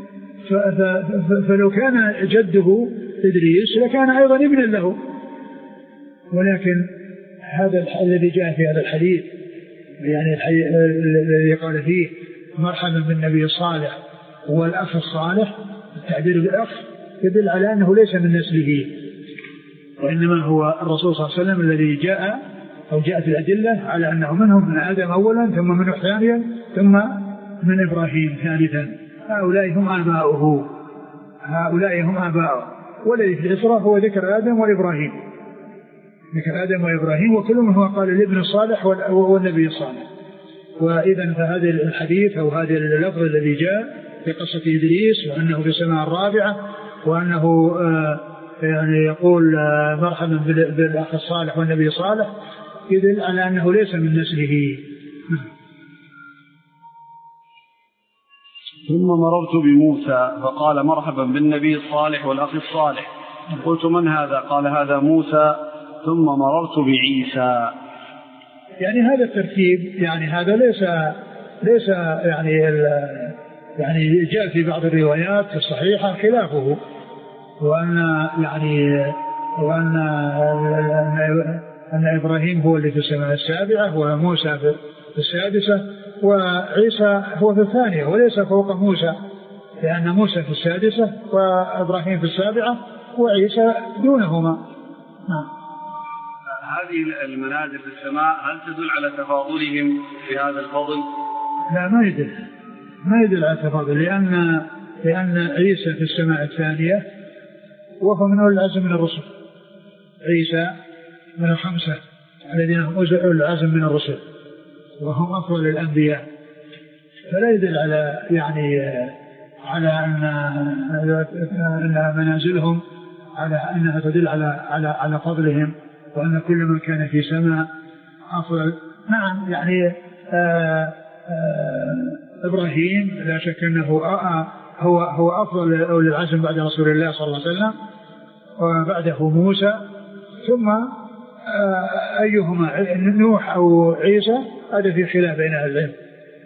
فلو كان جده إدريس لكان أيضا ابنا له. ولكن هذا الذي جاء في هذا الحديث يعني الذي قال فيه مرحبا بالنبي الصالح والأخ الصالح، التعبير بالأخ يدل على أنه ليس من نسله، وإنما هو الرسول صلى الله عليه وسلم الذي جاء أو جاءت الأدلة على أنه منهم من آدم أولا ثم من نوح ثانيا ثم من إبراهيم ثالثا. هؤلاء هم آباؤه هؤلاء هم آباؤه والذي في الإسراء هو ذكر آدم وإبراهيم ذكر آدم وإبراهيم وكل من هو قال الابن الصالح والنبي الصالح. وإذا فهذا الحديث أو هذا اللفظ الذي جاء في قصة إدريس وأنه في السماء الرابعة وأنه آه يعني يقول آه مرحبا بالأخ الصالح والنبي الصالح يدل على أنه ليس من نسله. ثم مررت بموسى فقال مرحبا بالنبي الصالح والأخ الصالح قلت من هذا؟ قال هذا موسى. ثم مررت بعيسى. يعني هذا الترتيب يعني هذا ليس ليس يعني يعني جاء في بعض الروايات الصحيحة خلافه وأن يعني وأن أن إبراهيم هو اللي في السماء السابعة وموسى في السادسة وعيسى هو في الثانية وليس فوق موسى لأن موسى في السادسة وإبراهيم في السابعة وعيسى دونهما. نعم. هذه المنازل في السماء هل تدل على تفاضلهم في هذا الفضل؟ لا ما يدل ما يدل على تفاضل لأن لأن عيسى في السماء الثانية وهو من أولي العزم من الرسل. عيسى من الخمسة الذين هم أولي العزم من الرسل وهم أفضل الأنبياء فلا يدل على يعني على أن أن منازلهم على أنها تدل على على على فضلهم وأن كل من كان في سماء أفضل. نعم يعني آآ آآ إبراهيم لا شك أنه هو هو أفضل أولي العزم بعد رسول الله صلى الله عليه وسلم وبعده موسى ثم أيهما نوح أو عيسى هذا في خلاف بين أهل العلم.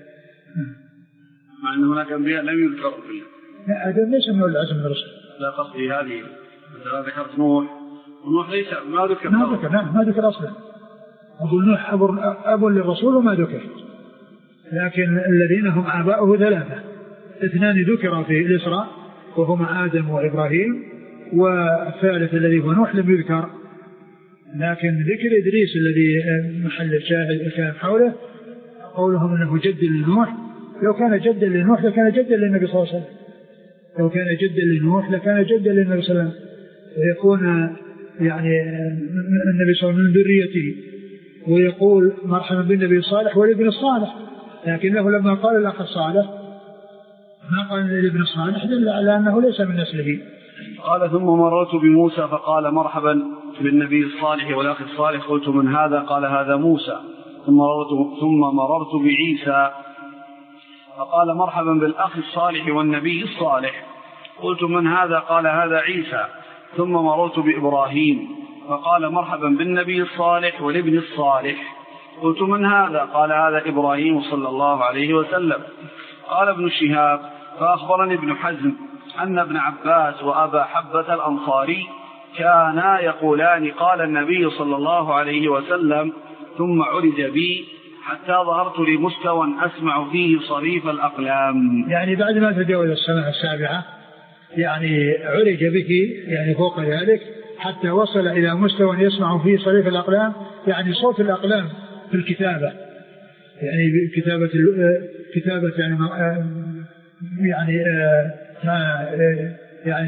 مع أن هناك أنبياء لم يذكروا فيه. لا هذا ليس من أولي العزم من الرسل. لا قصدي هذه مثلا ذكرت نوح ونوح ليس ما ذكر ما ذكر نعم ما ذكر أصلا. أقول نوح أب للرسول وما ذكر لكن الذين هم آباؤه ثلاثة اثنان ذكروا في الإسراء وهما آدم وإبراهيم والثالث الذي هو نوح لم يذكر لكن ذكر إدريس الذي محل الشاهد الكلام حوله قولهم أنه جد لنوح. لو كان جدا لنوح لكان جدا للنبي صلى الله عليه وسلم لو كان جدا لنوح لكان جدا للنبي صلى الله عليه وسلم ويكون يعني النبي صلى الله عليه وسلم من ذريته ويقول مرحبا بالنبي الصالح والابن الصالح لكنه لما قال الأخ الصالح ما قال الابن الصالح دل على أنه ليس من نسله. قال ثم مررت بموسى فقال مرحبا بالنبي الصالح والأخ الصالح قلت من هذا؟ قال هذا موسى. ثم مررت, ثم مررت بعيسى فقال مرحبا بالأخ الصالح والنبي الصالح قلت من هذا؟ قال هذا عيسى. ثم مررت بإبراهيم فقال مرحبا بالنبي الصالح والابن الصالح قلت من هذا؟ قال هذا إبراهيم صلى الله عليه وسلم. قال ابن شهاب فأخبرني ابن حزم أن ابن عباس وأبا حبة الأنصاري كانا يقولان قال النبي صلى الله عليه وسلم ثم عرج بي حتى ظهرت لمستوى أسمع فيه صريف الأقلام. يعني بعد ما تجاوز السماء السابعة يعني عرج به يعني فوق ذلك حتى وصل إلى مستوى يسمع فيه صريف الأقلام يعني صوت الأقلام في الكتابة يعني كتابة كتابة يعني يعني ما يعني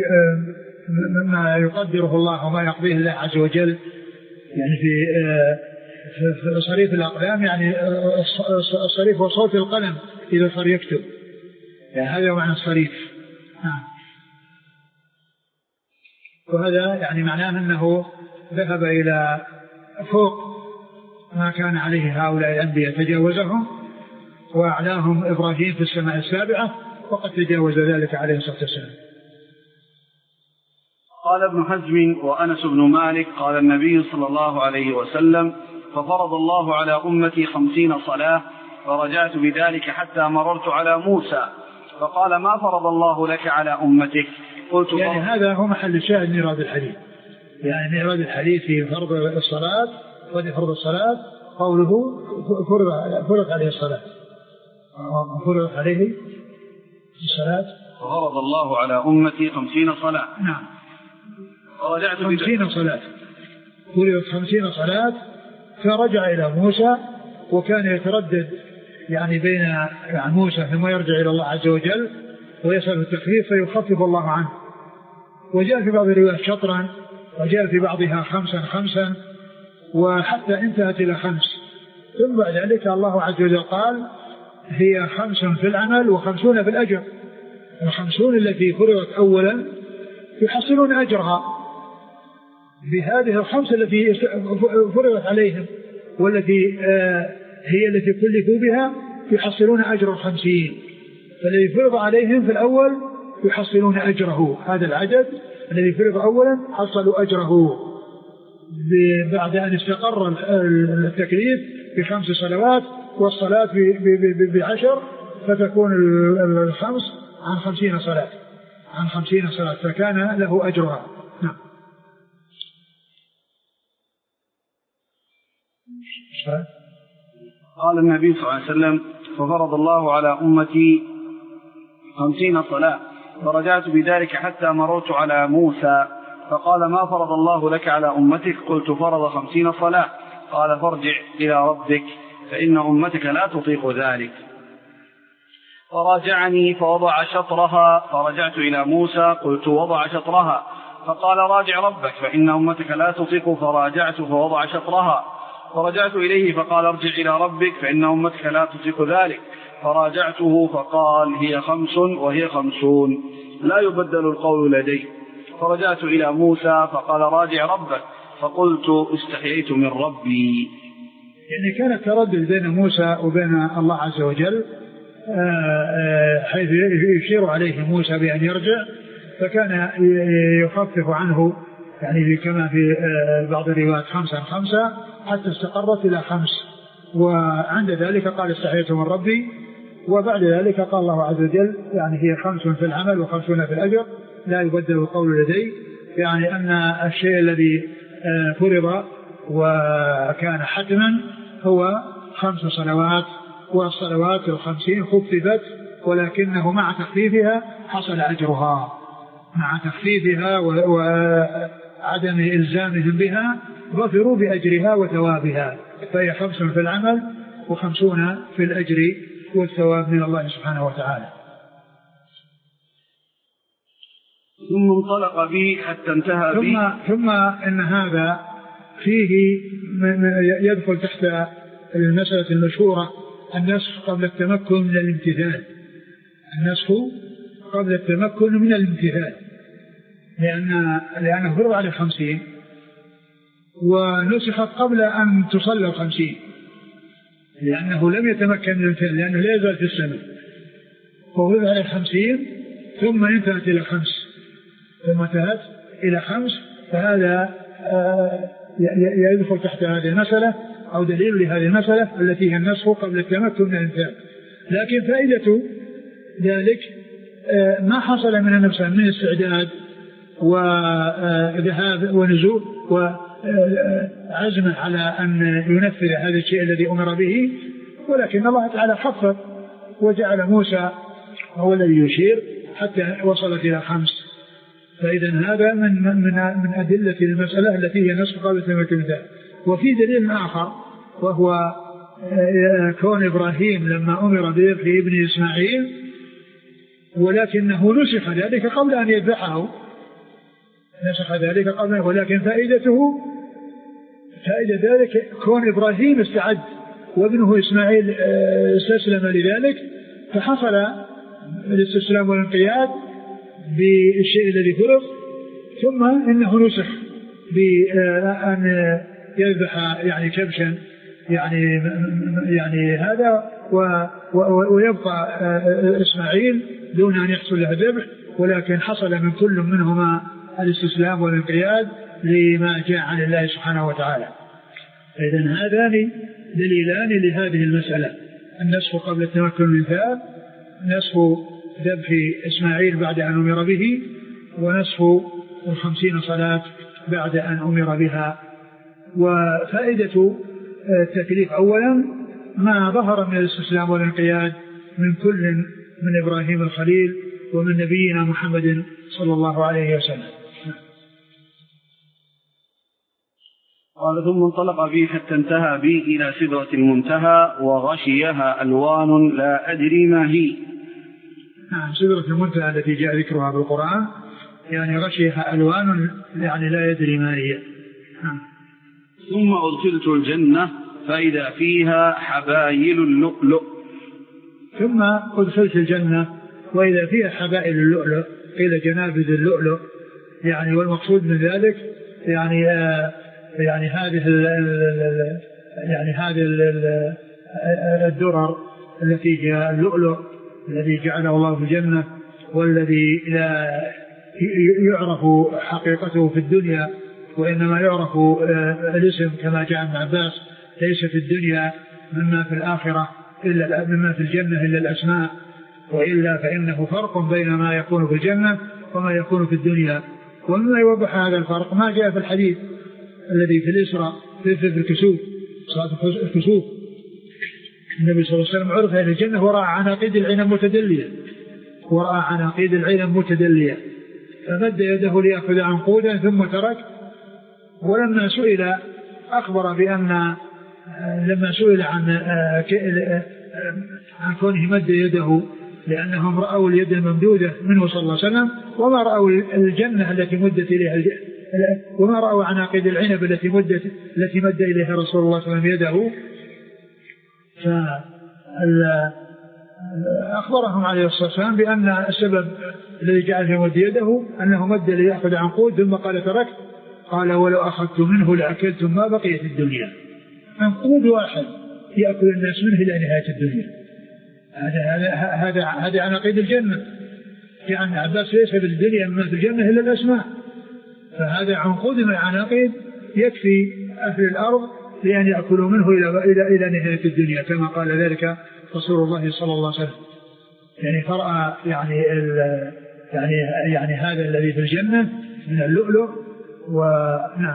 ما يقدره الله وما يقضيه الله عز وجل يعني في في صريف الأقلام يعني الصريف هو صوت القلم إذا صار يكتب يعني هذا معنى الصريف. وهذا يعني معناه أنه ذهب إلى فوق ما كان عليه هؤلاء الأنبياء تجاوزهم وأعلاهم إبراهيم في السماء السابعة وقد تجاوز ذلك عليه الصلاة والسلام. قال ابن حزم وأنس بن مالك قال النبي صلى الله عليه وسلم ففرض الله على أمتي خمسين صلاة فرجعت بذلك حتى مررت على موسى فقال ما فرض الله لك على أمتك؟ قلت يعني هذا هو محل الشاهد من إيراد الحديث يعني إيراد الحديث في فرض الصلاة ودي فرض الصلاة قوله فرض, فرض عليه الصلاة فرض عليه الصلاة ففرض الله على أمتي خمسين صلاة. نعم. خمسين صلاة، فرضت خمسين صلاة، فرجع إلى موسى وكان يتردد يعني بين يعني موسى ثم يرجع إلى الله عز وجل ويسأل التخفيف فيخفف الله عنه. وجاء في بعض الروايات شطرا، وجاء في بعضها خمسا خمسا، وحتى انتهت إلى خمس. ثم بعد ذلك الله عز وجل قال هي خمس في العمل وخمسون في الأجر. الخمسون التي فرضت أولا يحصلون أجرها بهذه الخمس التي فرضت عليهم، والتي هي التي كلفوا بها يحصلون أجر الخمسين. فالذي فرض عليهم في الأول يحصلون أجره، هذا العدد الذي فرض أولا حصلوا أجره بعد أن استقر التكليف بخمس صلوات والصلاة بعشر، فتكون الخمس عن خمسين صلاة عن خمسين صلاة فكان له أجرها. نعم. قال النبي صلى الله عليه وسلم ففرض الله على أمتي خمسين صلاة، فرجعت بذلك حتى مررت على موسى فقال ما فرض الله لك على أمتك؟ قلت فرض خمسين صلاة. قال فارجع إلى ربك فإن أمتك لا تطيق ذلك. فراجعني فوضع شطرها، فرجعت إلى موسى قلت وضع شطرها، فقال راجع ربك فإن أمتك لا تطيق، فراجعت فوضع شطرها، فرجعت إليه فقال ارجع إلى ربك فإن أمتك لا تطيق ذلك، فراجعته فقال هي خمس وهي خمسون لا يبدل القول لدي. فرجعت إلى موسى فقال راجع ربك، فقلت استحييت من ربي. يعني كان التردد بين موسى وبين الله عز وجل حيث يشير عليه موسى بأن يرجع، فكان يخفف عنه يعني كما في بعض الروايات خمسا خمسة حتى استقرت إلى خمس، وعند ذلك قال استحييت من ربي. وبعد ذلك قال الله عز وجل يعني هي خمس في العمل وخمسون في الأجر لا يبدل القول لدي، يعني أن الشيء الذي فرض وكان حتما هو خمس صلوات، والصلوات الخمسين خففت ولكنه مع تخفيفها حصل أجرها، مع تخفيفها وعدم إلزامهم بها ظفروا بأجرها وثوابها، فهي خمس في العمل وخمسون في الأجر والثواب من الله سبحانه وتعالى. ثم انطلق به حتى انتهى ثم, به ثم إن هذا فيه يدخل تحت المسألة المشهورة النسخ قبل التمكن من الامتثال، النسخ قبل التمكن من الامتثال، لأن لأنه فرض على الخمسين ونسخت قبل أن تصلى الخمسين، لأنه لم يتمكن من الامتثال لأنه لا يزال في السنة، ففرض على الخمسين ثم انتهت إلى خمس ثم انتهت إلى خمس، فهذا يدخل تحت هذه المسألة أو دليل لهذه المسألة التي هي النسخ قبل التمكن من الامتثال. لكن فائدة ذلك ما حصل من النفس من استعداد وذهاب ونزول وعزم على أن ينفذ هذا الشيء الذي أمر به، ولكن الله تعالى خفف وجعل موسى هو الذي يشير حتى وصلت إلى خمس. فإذا هذا من من من أدلة المسألة التي هي نسخ قبل التمكن من ذلك. وفي دليل آخر وهو كون إبراهيم لما أمر بذبح ابن إسماعيل ولكنه نسخ ذلك قبل أن يذبحه، نسخ ذلك قبل، ولكن فائدته فائدة ذلك كون إبراهيم استعد وابنه إسماعيل استسلم لذلك، فحصل الاستسلام والانقياد بالشيء الذي فرض، ثم إنه نسخ بأن يذبح يعني كبشا يعني يعني هذا ويبقى إسماعيل دون أن يحصل له ذبح، ولكن حصل من كل منهما الاستسلام والانقياد لما جاء عن الله سبحانه وتعالى. إذن هذان دليلان لهذه المسألة، النسخ قبل التمكن من ذلك، نسخ ذبح إسماعيل بعد أن أمر به، ونسخ الخمسين صلاة بعد أن أمر بها. وفائدة التكليف أولا ما ظهر من الاستسلام والانقياد من كل من إبراهيم الخليل ومن نبينا محمد صلى الله عليه وسلم. قال ثم انطلق بي حتى انتهى بي إلى سدرة المنتهى وغشيها ألوان لا أدري ما هي. نعم سدرة المنتهى التي جاء ذكرها بالقرآن يعني غشيها ألوان يعني لا يدري ما هي. نعم. ثم أدخلت الجنة فإذا فيها حبايل اللؤلؤ. ثم أدخلت الجنة وإذا فيها حبائل اللؤلؤ قيل جنابذ اللؤلؤ يعني والمقصود من ذلك يعني آه يعني هذه ال يعني هذه الدرر التي جاء اللؤلؤ الذي جعله الله في الجنة والذي لا يعرف حقيقته في الدنيا وإنما يعرف الاسم كما جاء ابن عباس ليس في الدنيا مما في الآخرة إلا مما في الجنة إلا الأسماء وإلا فإنه فرق بين ما يكون في الجنة وما يكون في الدنيا. ومما يوضح هذا الفرق ما جاء في الحديث الذي في الإسراء في, في الكسوف صلاة الكسوف النبي صلى الله عليه وسلم عرف أهل الجنة ورأى عناقيد العين متدلية ورأى عناقيد العين متدلية فمد يده ليأخذ عنقودا ثم ترك. ولما سئل أخبر بأن لما سئل عن عن كونه مد يده لأنهم رأوا اليد الممدودة منه صلى الله عليه وسلم وما رأوا الجنة التي مدت إليها وما رأوا عناقيد العنب التي مدت التي مد إليها رسول الله صلى الله عليه وسلم يده. فأخبرهم عليه الصلاة والسلام بأن السبب الذي جعل في مد يده أنه مد ليأخذ عنقود ثم قال تركت قال ولو أخذت منه لأكلتم ما بقي في الدنيا. عنقود واحد يأكل الناس منه إلى نهاية الدنيا. هذا هذا هذا عناقيد الجنة يعني عباس ليس في الدنيا مما في الجنة إلا الأسماء فهذا عنقود من العناقيد يكفي أهل الأرض لأن يأكلوا منه إلى إلى إلى نهاية الدنيا كما قال ذلك رسول الله صلى الله عليه وسلم. يعني فرأى يعني يعني يعني هذا الذي في الجنة من اللؤلؤ. ونعم.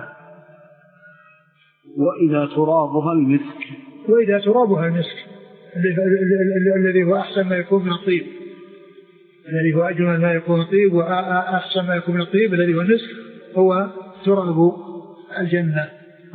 وإذا ترابها المسك وإذا ترابها المسك الذي هو أحسن ما يكون من الطيب الذي هو أجمل ما يكون الطيب وأحسن ما يكون من الطيب الذي هو المسك هو تراب الجنة.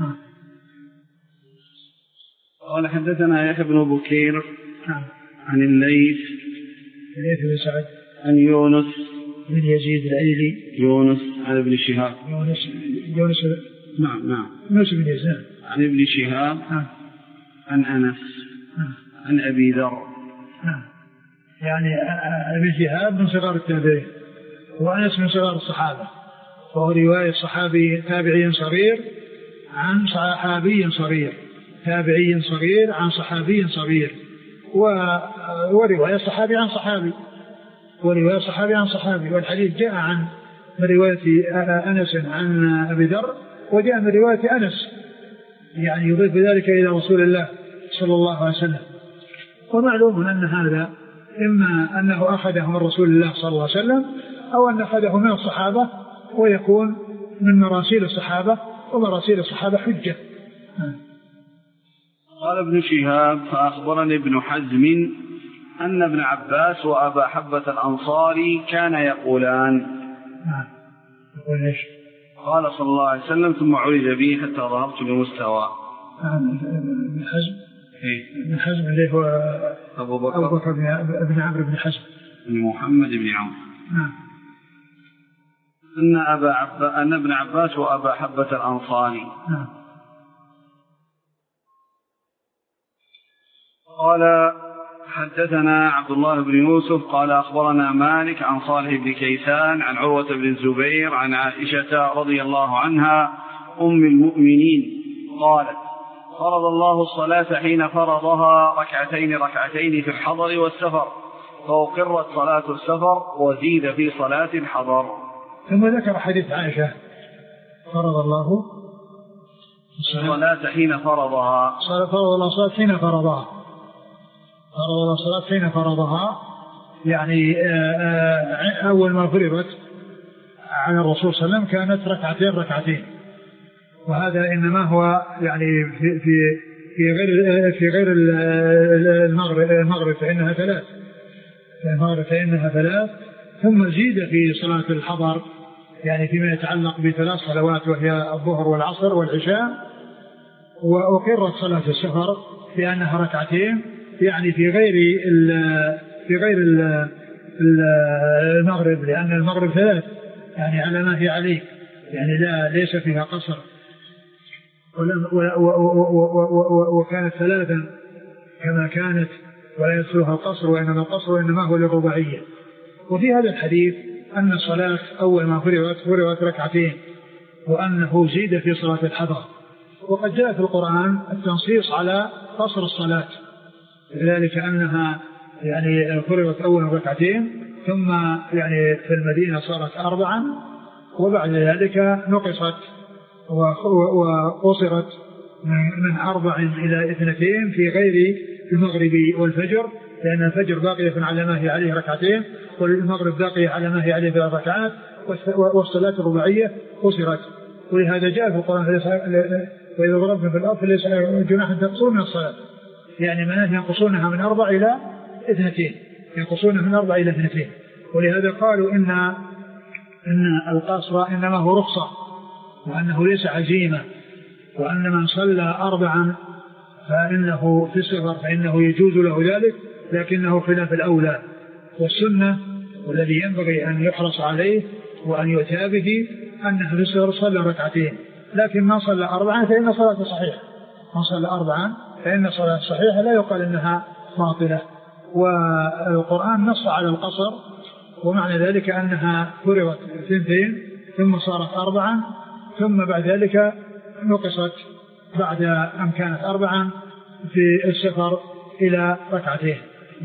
قال حدثنا يحيى بن بكير عن الليث الليث بن سعد عن يونس بن يزيد الأيلي يونس عن ابن شهاب يونس يونس نعم نعم يونس بن يزيد عن ابن شهاب عن أنس عن أبي ذر. يعني ابن شهاب من صغار التابعين وأنس من صغار الصحابة وهو رواية صحابي تابعي صغير عن صحابي صغير تابعي صغير عن صحابي صغير ورواية صحابي عن صحابي ورواية صحابي عن صحابي. والحديث جاء عن من رواية أنس عن أبي ذر وجاء من رواية أنس يعني يضيف ذلك إلى رسول الله صلى الله عليه وسلم. ومعلوم أن هذا إما أنه أخذه من رسول الله صلى الله عليه وسلم أو أن أخذه من الصحابة ويكون من مراسيل الصحابة ومراسيل الصحابة حجة. قال ابن شهاب فأخبرني ابن حزم أن ابن عباس وأبا حبة الأنصاري كان يقولان يقول إيش؟ قال صلى الله عليه وسلم ثم عرج بي حتى ظهرت لمستوى. ابن حزم إيه؟ ابن حزم اللي هو أبو بكر, أبو بكر بن عمرو بن حزم بن محمد بن عمرو. نعم. أن أبا عب... أن ابن عباس وأبا حبة الأنصاري. نعم. قال حدثنا عبد الله بن يوسف قال أخبرنا مالك عن صالح بن كيسان عن عروة بن الزبير عن عائشة رضي الله عنها أم المؤمنين قالت فرض الله الصلاة حين فرضها ركعتين ركعتين في الحضر والسفر فأقرت صلاة السفر وزيد في صلاة الحضر. ثم ذكر حديث عائشة فرض الله الصلاة حين فرضها فرض الله الصلاة حين فرضها فرض الله الصلاة حين فرضها يعني أول ما فرضت على الرسول صلى الله عليه وسلم كانت ركعتين ركعتين وهذا إنما هو يعني في في في غير في غير المغرب المغرب فإنها ثلاث المغرب فإنها ثلاث ثم زيد في صلاة الحضر يعني فيما يتعلق بثلاث صلوات وهي الظهر والعصر والعشاء وأقرت صلاة السفر بأنها ركعتين، يعني في غير ال في غير ال المغرب، لأن المغرب ثلاث يعني على ما هي عليه، يعني لا ليس فيها قصر، وكانت ثلاثا كما كانت ولا يدخلها القصر، وإنما القصر وإنما هو للرباعية. وفي هذا الحديث أن الصلاة أول ما فرضت فرضت ركعتين، وأنه زيد في صلاة الحضر. وقد جاء في القرآن التنصيص على قصر الصلاة، لذلك أنها يعني فرضت أول ركعتين، ثم يعني في المدينة صارت أربعا، وبعد ذلك نقصت وقصرت من أربع إلى اثنتين في غير المغرب والفجر، لأن الفجر باقية على ما هي عليه ركعتين، والمغرب باقية على ما هي عليه ثلاث ركعات، والصلاة الرباعية قصرت. ولهذا جاء في القرآن وإذا ضربنا في الأرض فليس جناح أن تقصروا من الصلاة، يعني معناه ينقصونها من أربع إلى اثنتين، ينقصونها من أربع إلى اثنتين. ولهذا قالوا إن إن القصر إنما هو رخصة، وأنه ليس عزيمة، وأن من صلى أربعا فإنه في السفر فإنه يجوز له ذلك، لكنه خلاف الأولى. والسنة والذي ينبغي أن يحرص عليه وأن يؤتى به أنه في السفر صلى ركعتين، لكن من صلى أربعا فإن صلاته صحيحة، من صلى أربعا فإن صلاته صحيحة لا يقال أنها باطلة. والقرآن نص على القصر، ومعنى ذلك أنها فرضت اثنتين ثم صارت أربعا، ثم بعد ذلك نقصت بعد أن كانت أربعا في السفر إلى ركعتين.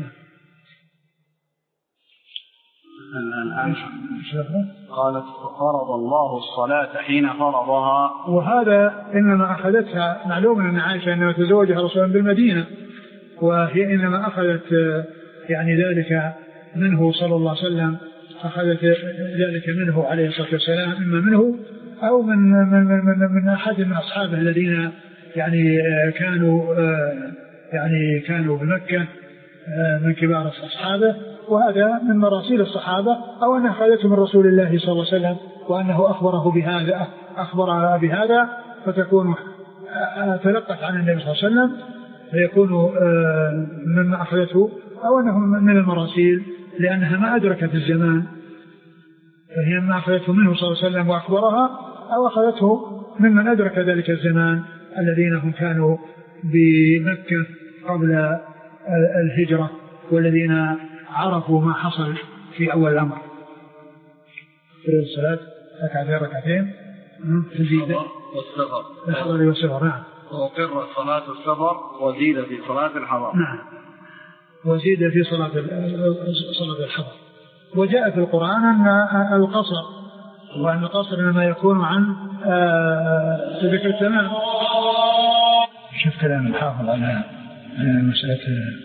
الآن قالت فرض الله الصلاة حين فرضها، وهذا إنما أخذتها، معلوم أن عائشة إنما تزوجها رسول الله بالمدينة، وهي إنما أخذت يعني ذلك منه صلى الله عليه وسلم، أخذت ذلك منه عليه الصلاة والسلام، إما منه أو من من من, من أحد من أصحابه الذين يعني كانوا يعني كانوا بمكة من كبار أصحابه، وهذا من مراسيل الصحابة، أو أنه أخذته من رسول الله صلى الله عليه وسلم وأنه أخبره بهذا أخبرها بهذا فتكون تلقت عن النبي صلى الله عليه وسلم فيكون مما أخذته، أو أنه من المراسيل لأنها ما أدركت الزمان، فهي ما أخذته منه صلى الله عليه وسلم وأخبرها، أو أخذته ممن أدرك ذلك الزمان الذين هم كانوا بمكة قبل الهجرة، والذين عرفوا ما حصل في أول الأمر. في الصلاة ركعتين ركعتين تزيد والسفر الحضر والسفر. نعم. وقر صلاة السفر وزيد في صلاة الحضر. نعم. وزيد في صلاة صلاة الحضر. وجاء في القرآن أن القصر، وأن القصر لما يكون عن ذكر التمام. شوف كلام الحافظ على مسألة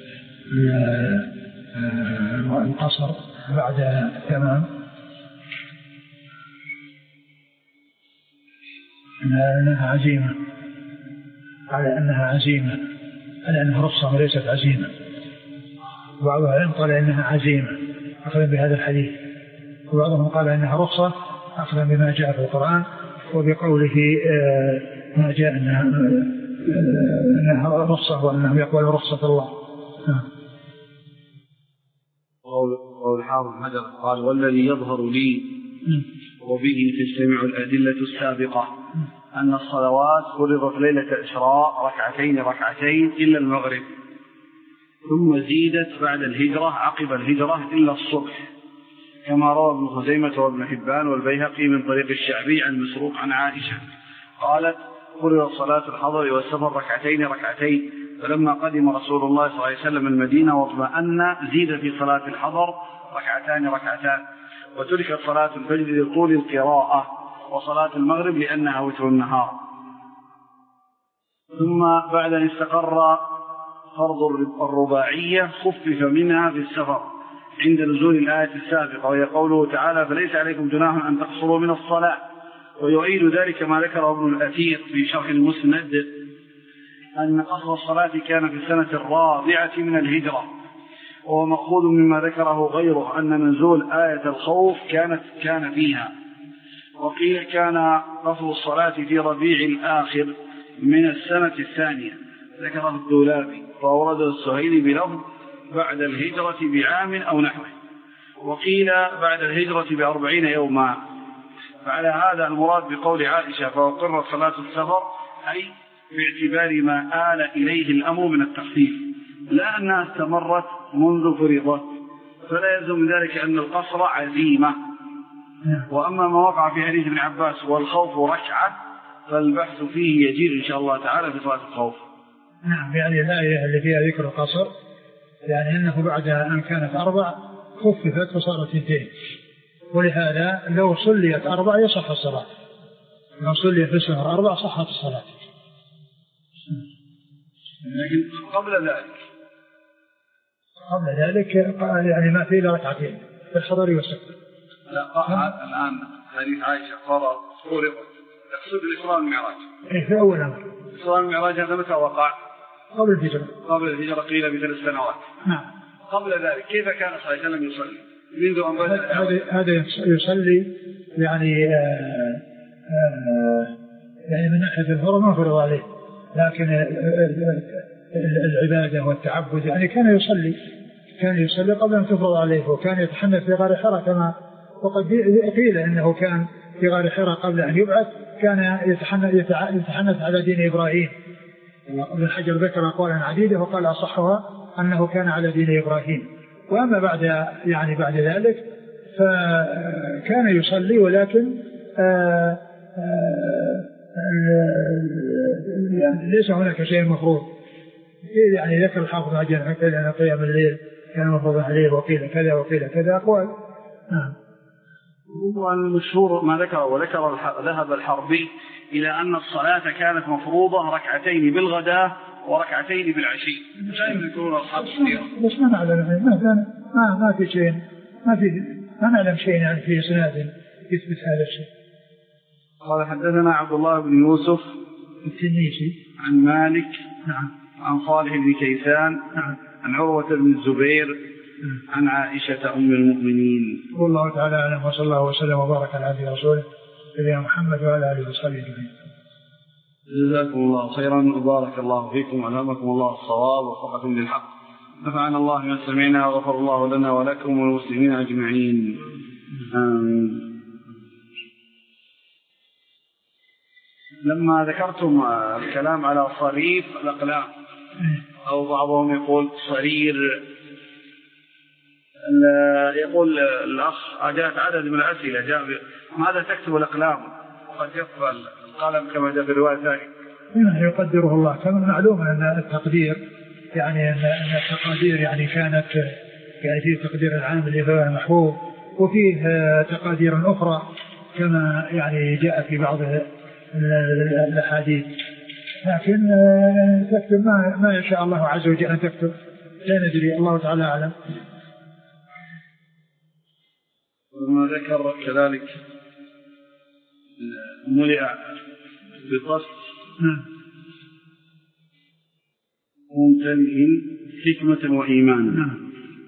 القصر بعد التمام، أنها عزيمة، على أنها عزيمة، على أنها رخصة وليست عزيمة. وبعضهم العلم قال إنها عزيمة أخذا بهذا الحديث، وبعضهم قال إنها رخصة أخذا بما جاء في القرآن وبقوله ما جاء إنها, إنها رخصة وأنه يقبل رخصة الله. قول الحافظ حجر قال والذي يظهر لي وبه تجتمع الأدلة السابقة أن الصلوات فرضت ليلة الإسراء ركعتين ركعتين إلا المغرب، ثم زيدت بعد الهجرة عقب الهجرة إلا الصبح، كما روى ابن خزيمة وابن حبان والبيهقي من طريق الشعبي عن مسروق عن عائشة قالت فرضت صلاة الحضر والسفر ركعتين ركعتين، فلما قدم رسول الله صلى الله عليه وسلم المدينة واطمأن زيد في صلاة الحضر ركعتان ركعتان، وتركت صلاة الفجر لطول القراءة، وصلاة المغرب لأنها وتر النهار. ثم بعد أن استقر فرض الرباعية خفف منها في السفر عند نزول الآية السابقة، وهي قوله تعالى فليس عليكم جناح أن تقصروا من الصلاة. ويؤيد ذلك ما ذكره ابن الأثير في شرح المسند أن قصر الصلاة كان في السنة الرابعة من الهجرة، وهو مأخوذ مما ذكره غيره أن نزول آية الخوف كانت كان فيها. وقيل كان قصر الصلاة في ربيع الآخر من السنة الثانية، ذكره الدولابي وأورده السهيلي بلفظ بعد الهجرة بعام أو نحوه، وقيل بعد الهجرة بأربعين يوما. فعلى هذا المراد بقول عائشة فأقر صلاة السفر أي باعتبار ما آل إليه الأمر من التخفيف، لا أنها استمرت منذ فريضة، فلا يلزم من ذلك أن القصر عزيمة. وأما ما وقع في حديث ابن عباس والخوف ركعة فالبحث فيه يجير إن شاء الله تعالى في صلاة الخوف. نعم، يعني الآية اللي فيها ذكر القصر يعني أنه بعد أن كانت أربع خففت فصارت اثنتين، ولهذا لو صليت أربع يصح الصلاة، لو صليت في السفر أربع صحت الصلاة. لكن قبل ذلك قبل ذلك يعني ما في إلا ركعتين في الحضر والسفر. لا الآن حديث عائشة فرض فرض يقصد الإسراء والمعراج. إيه في أول أمر. الإسراء والمعراج هذا متى وقع؟ قبل الهجرة. قبل الهجرة قيل بثلاث سنوات. نعم. قبل ذلك كيف كان صلى الله عليه وسلم يصلي؟ منذ أن بدأ هذا هذا يصلي يعني آآ آآ يعني من ناحية الفرض ما فرض عليه، لكن العبادة والتعبد يعني كان يصلي كان يصلي قبل أن تفرض عليه، وكان يتحنث في غار حراء كما وقد قيل إنه كان في غار حراء قبل أن يبعث كان يتحنث, يتحنث على دين إبراهيم. ابن حجر ذكر أقوالا عديدة وقال أصحها أنه كان على دين إبراهيم. وأما بعد يعني بعد ذلك فكان يصلي ولكن آآ آآ يعني ليس هناك شيء مفروض. يعني ذكر الحافظ عجل حكى أن قيام الليل كان مفروض عليه وقيل كذا وقيل كذا أقوال. نعم. والمشهور ما ذكر وذكر ذهب الحربي إلى أن الصلاة كانت مفروضة ركعتين بالغداء وركعتين بالعشي. لا يذكرون أصحاب السيرة. بس ما نعلم ما ما ما في شيء ما في ما نعلم شيء يعني في سناد يثبت هذا الشيء. قال حدثنا عبد الله بن يوسف التنيسي عن مالك نعم عن صالح بن كيسان نعم عن عروة بن الزبير عن عائشة أم المؤمنين. والله تعالى أعلم، وصلى الله وسلم وبارك على عبده ورسوله سيدنا محمد وعلى آله وصحبه أجمعين. جزاكم الله خيرا وبارك الله فيكم وألهمكم الله الصواب ووفقكم للحق. نفعنا الله بما سمعنا وغفر الله لنا ولكم والمسلمين أجمعين. آمين. لما ذكرتم الكلام على صريف الأقلام أو بعضهم يقول صرير، يقول الأخ جاءت عدد من الأسئلة جاء ماذا تكتب الأقلام وقد يقبل القلم كما جاء في الرواية الثانية. يقدره الله. كما معلوم أن التقدير يعني أن التقادير يعني كانت يعني فيه تقدير العام اللي هو المحفوظ وفيه تقادير أخرى كما يعني جاء في بعض الأحاديث، لكن تكتب ما ما يشاء الله عز وجل أن تكتب، لا ندري، الله تعالى أعلم. وما ذكر كذلك ملئ بقصد ممتلئ حكمة وإيمانا. نعم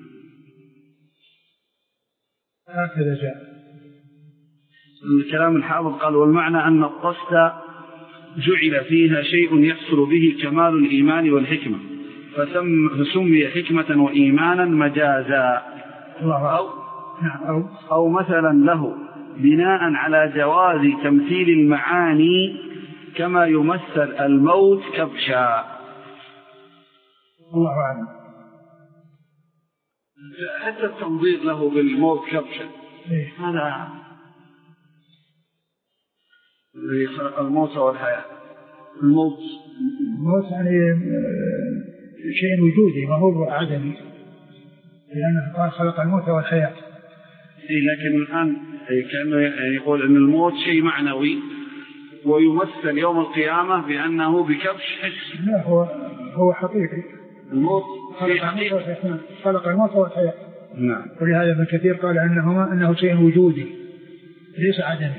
هكذا جاء الكلام الحافظ قال والمعنى أن القصد جعل فيها شيء يحصل به كمال الإيمان والحكمة فسمي حكمة وإيمانا مجازا أو, أو, أو مثلا له بناء على جواز تمثيل المعاني كما يمثل الموت كبشا. الله أعلم. حتى التنظير له بالموت كبشا هذا الذي خلق الموت والحياة. الموت الموت يعني شيء وجودي ما هو عدمي، لأنه قال خلق الموت والحياة. لكن الآن كأنه يقول أن الموت شيء معنوي ويمثل يوم القيامة بأنه بكبش حس. لا هو هو حقيقي. الموت خلق الموت والحياة. خلق الموت والحياة. نعم. ولهذا ابن كثير قال أنهما أنه شيء وجودي ليس عدمي.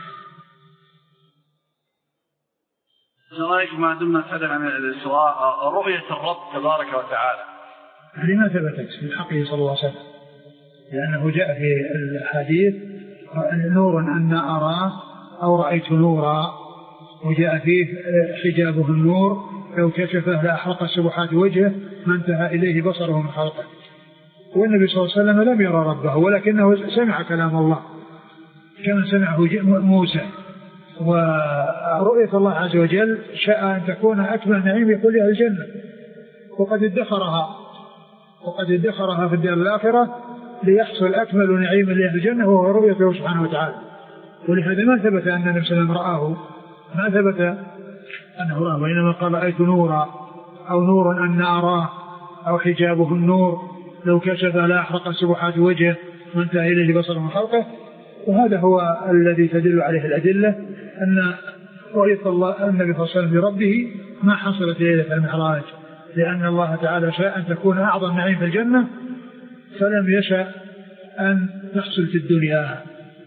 رأيك ما دمنا نتحدث عن الإسراء رؤية الرب تبارك وتعالى لما ثبتت في حقه صلى الله عليه وسلم، لأنه جاء في الحديث نور أن أراه أو رأيت نورا، وجاء فيه حجابه النور لو كشفه لأحرق سبحات وجهه ما انتهى إليه بصره من خلقه. والنبي صلى الله عليه وسلم لم يرى ربه ولكنه سمع كلام الله كما سمعه موسى. ورؤية الله عز وجل شاء أن تكون أكمل نعيم يقول لها الجنة، وقد ادخرها وقد ادخرها في الدار الآخرة ليحصل أكمل نعيم لأهل الجنة وهو رؤيته سبحانه وتعالى. ولهذا ما ثبت أن النبي صلى الله عليه وسلم رآه، ما ثبت أنه رآه، وإنما قال رأيت نورا أو نورا أن أراه أو حجابه النور لو كشف لا أحرق سبحات وجهه وانتهى إليه بصره من خلقه. وهذا هو الذي تدل عليه الأدلة أن رؤية الله النبي صلى الله عليه وسلم بربه ما حصلت ليلة المعراج، لأن الله تعالى شاء أن تكون أعظم نعيم في الجنة فلم يشأ أن تحصل في الدنيا.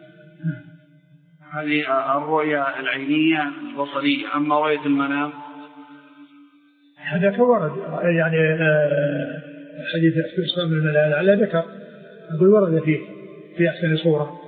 هذه الرؤية العينية البصرية. أما رؤية المنام هذا كورد يعني حديث إسلام الملائكة على ذكر أقول ورد فيه في أحسن صورة.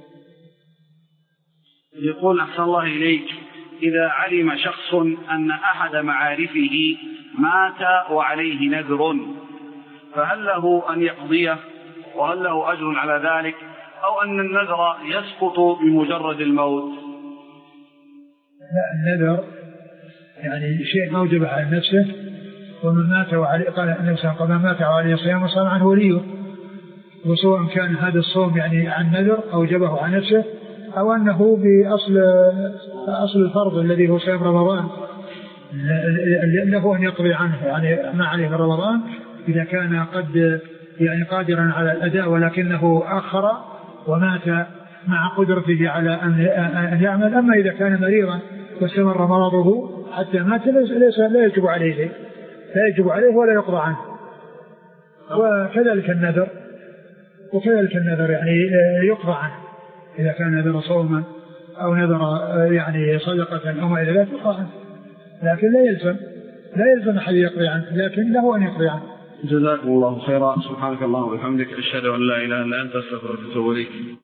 يقول أحسن الله إليك: إذا علم شخص أن أحد معارفه مات وعليه نذر فهل له أن يقضيه وهل له أجر على ذلك أو أن النذر يسقط بمجرد الموت؟ لا، النذر يعني شيء موجب على نفسه، ومن مات وعليه قال النبي صلى الله عليه وسلم: من مات وعليه صيام صام عنه وليه. وسواء كان هذا الصوم يعني عن نذر أو جبه عن نفسه أو أنه بأصل أصل الفرض الذي هو صيام رمضان له أن يقضي عنه يعني ما عليه رمضان إذا كان قد يعني قادرا على الأداء ولكنه أخر ومات مع قدرته على أن يعمل. أما إذا كان مريضا واستمر مرضه حتى مات ليس لا يجب عليه شيء، لا يجب عليه ولا يقضى عنه. وكذلك النذر وكذلك النذر يعني يقضى عنه إذا كان نذر صوما أو نذر يعني صدقة أو ما إلى ذلك يقضى عنه، لكن لا يلزم لا يلزم أحد يقضي عنه، لكن له أن يقضي عنه. جزاكم الله خيرا. سبحانك اللهم وبحمدك، أشهد أن لا إله إلا أنت، أستغفرك وأتوب إليك.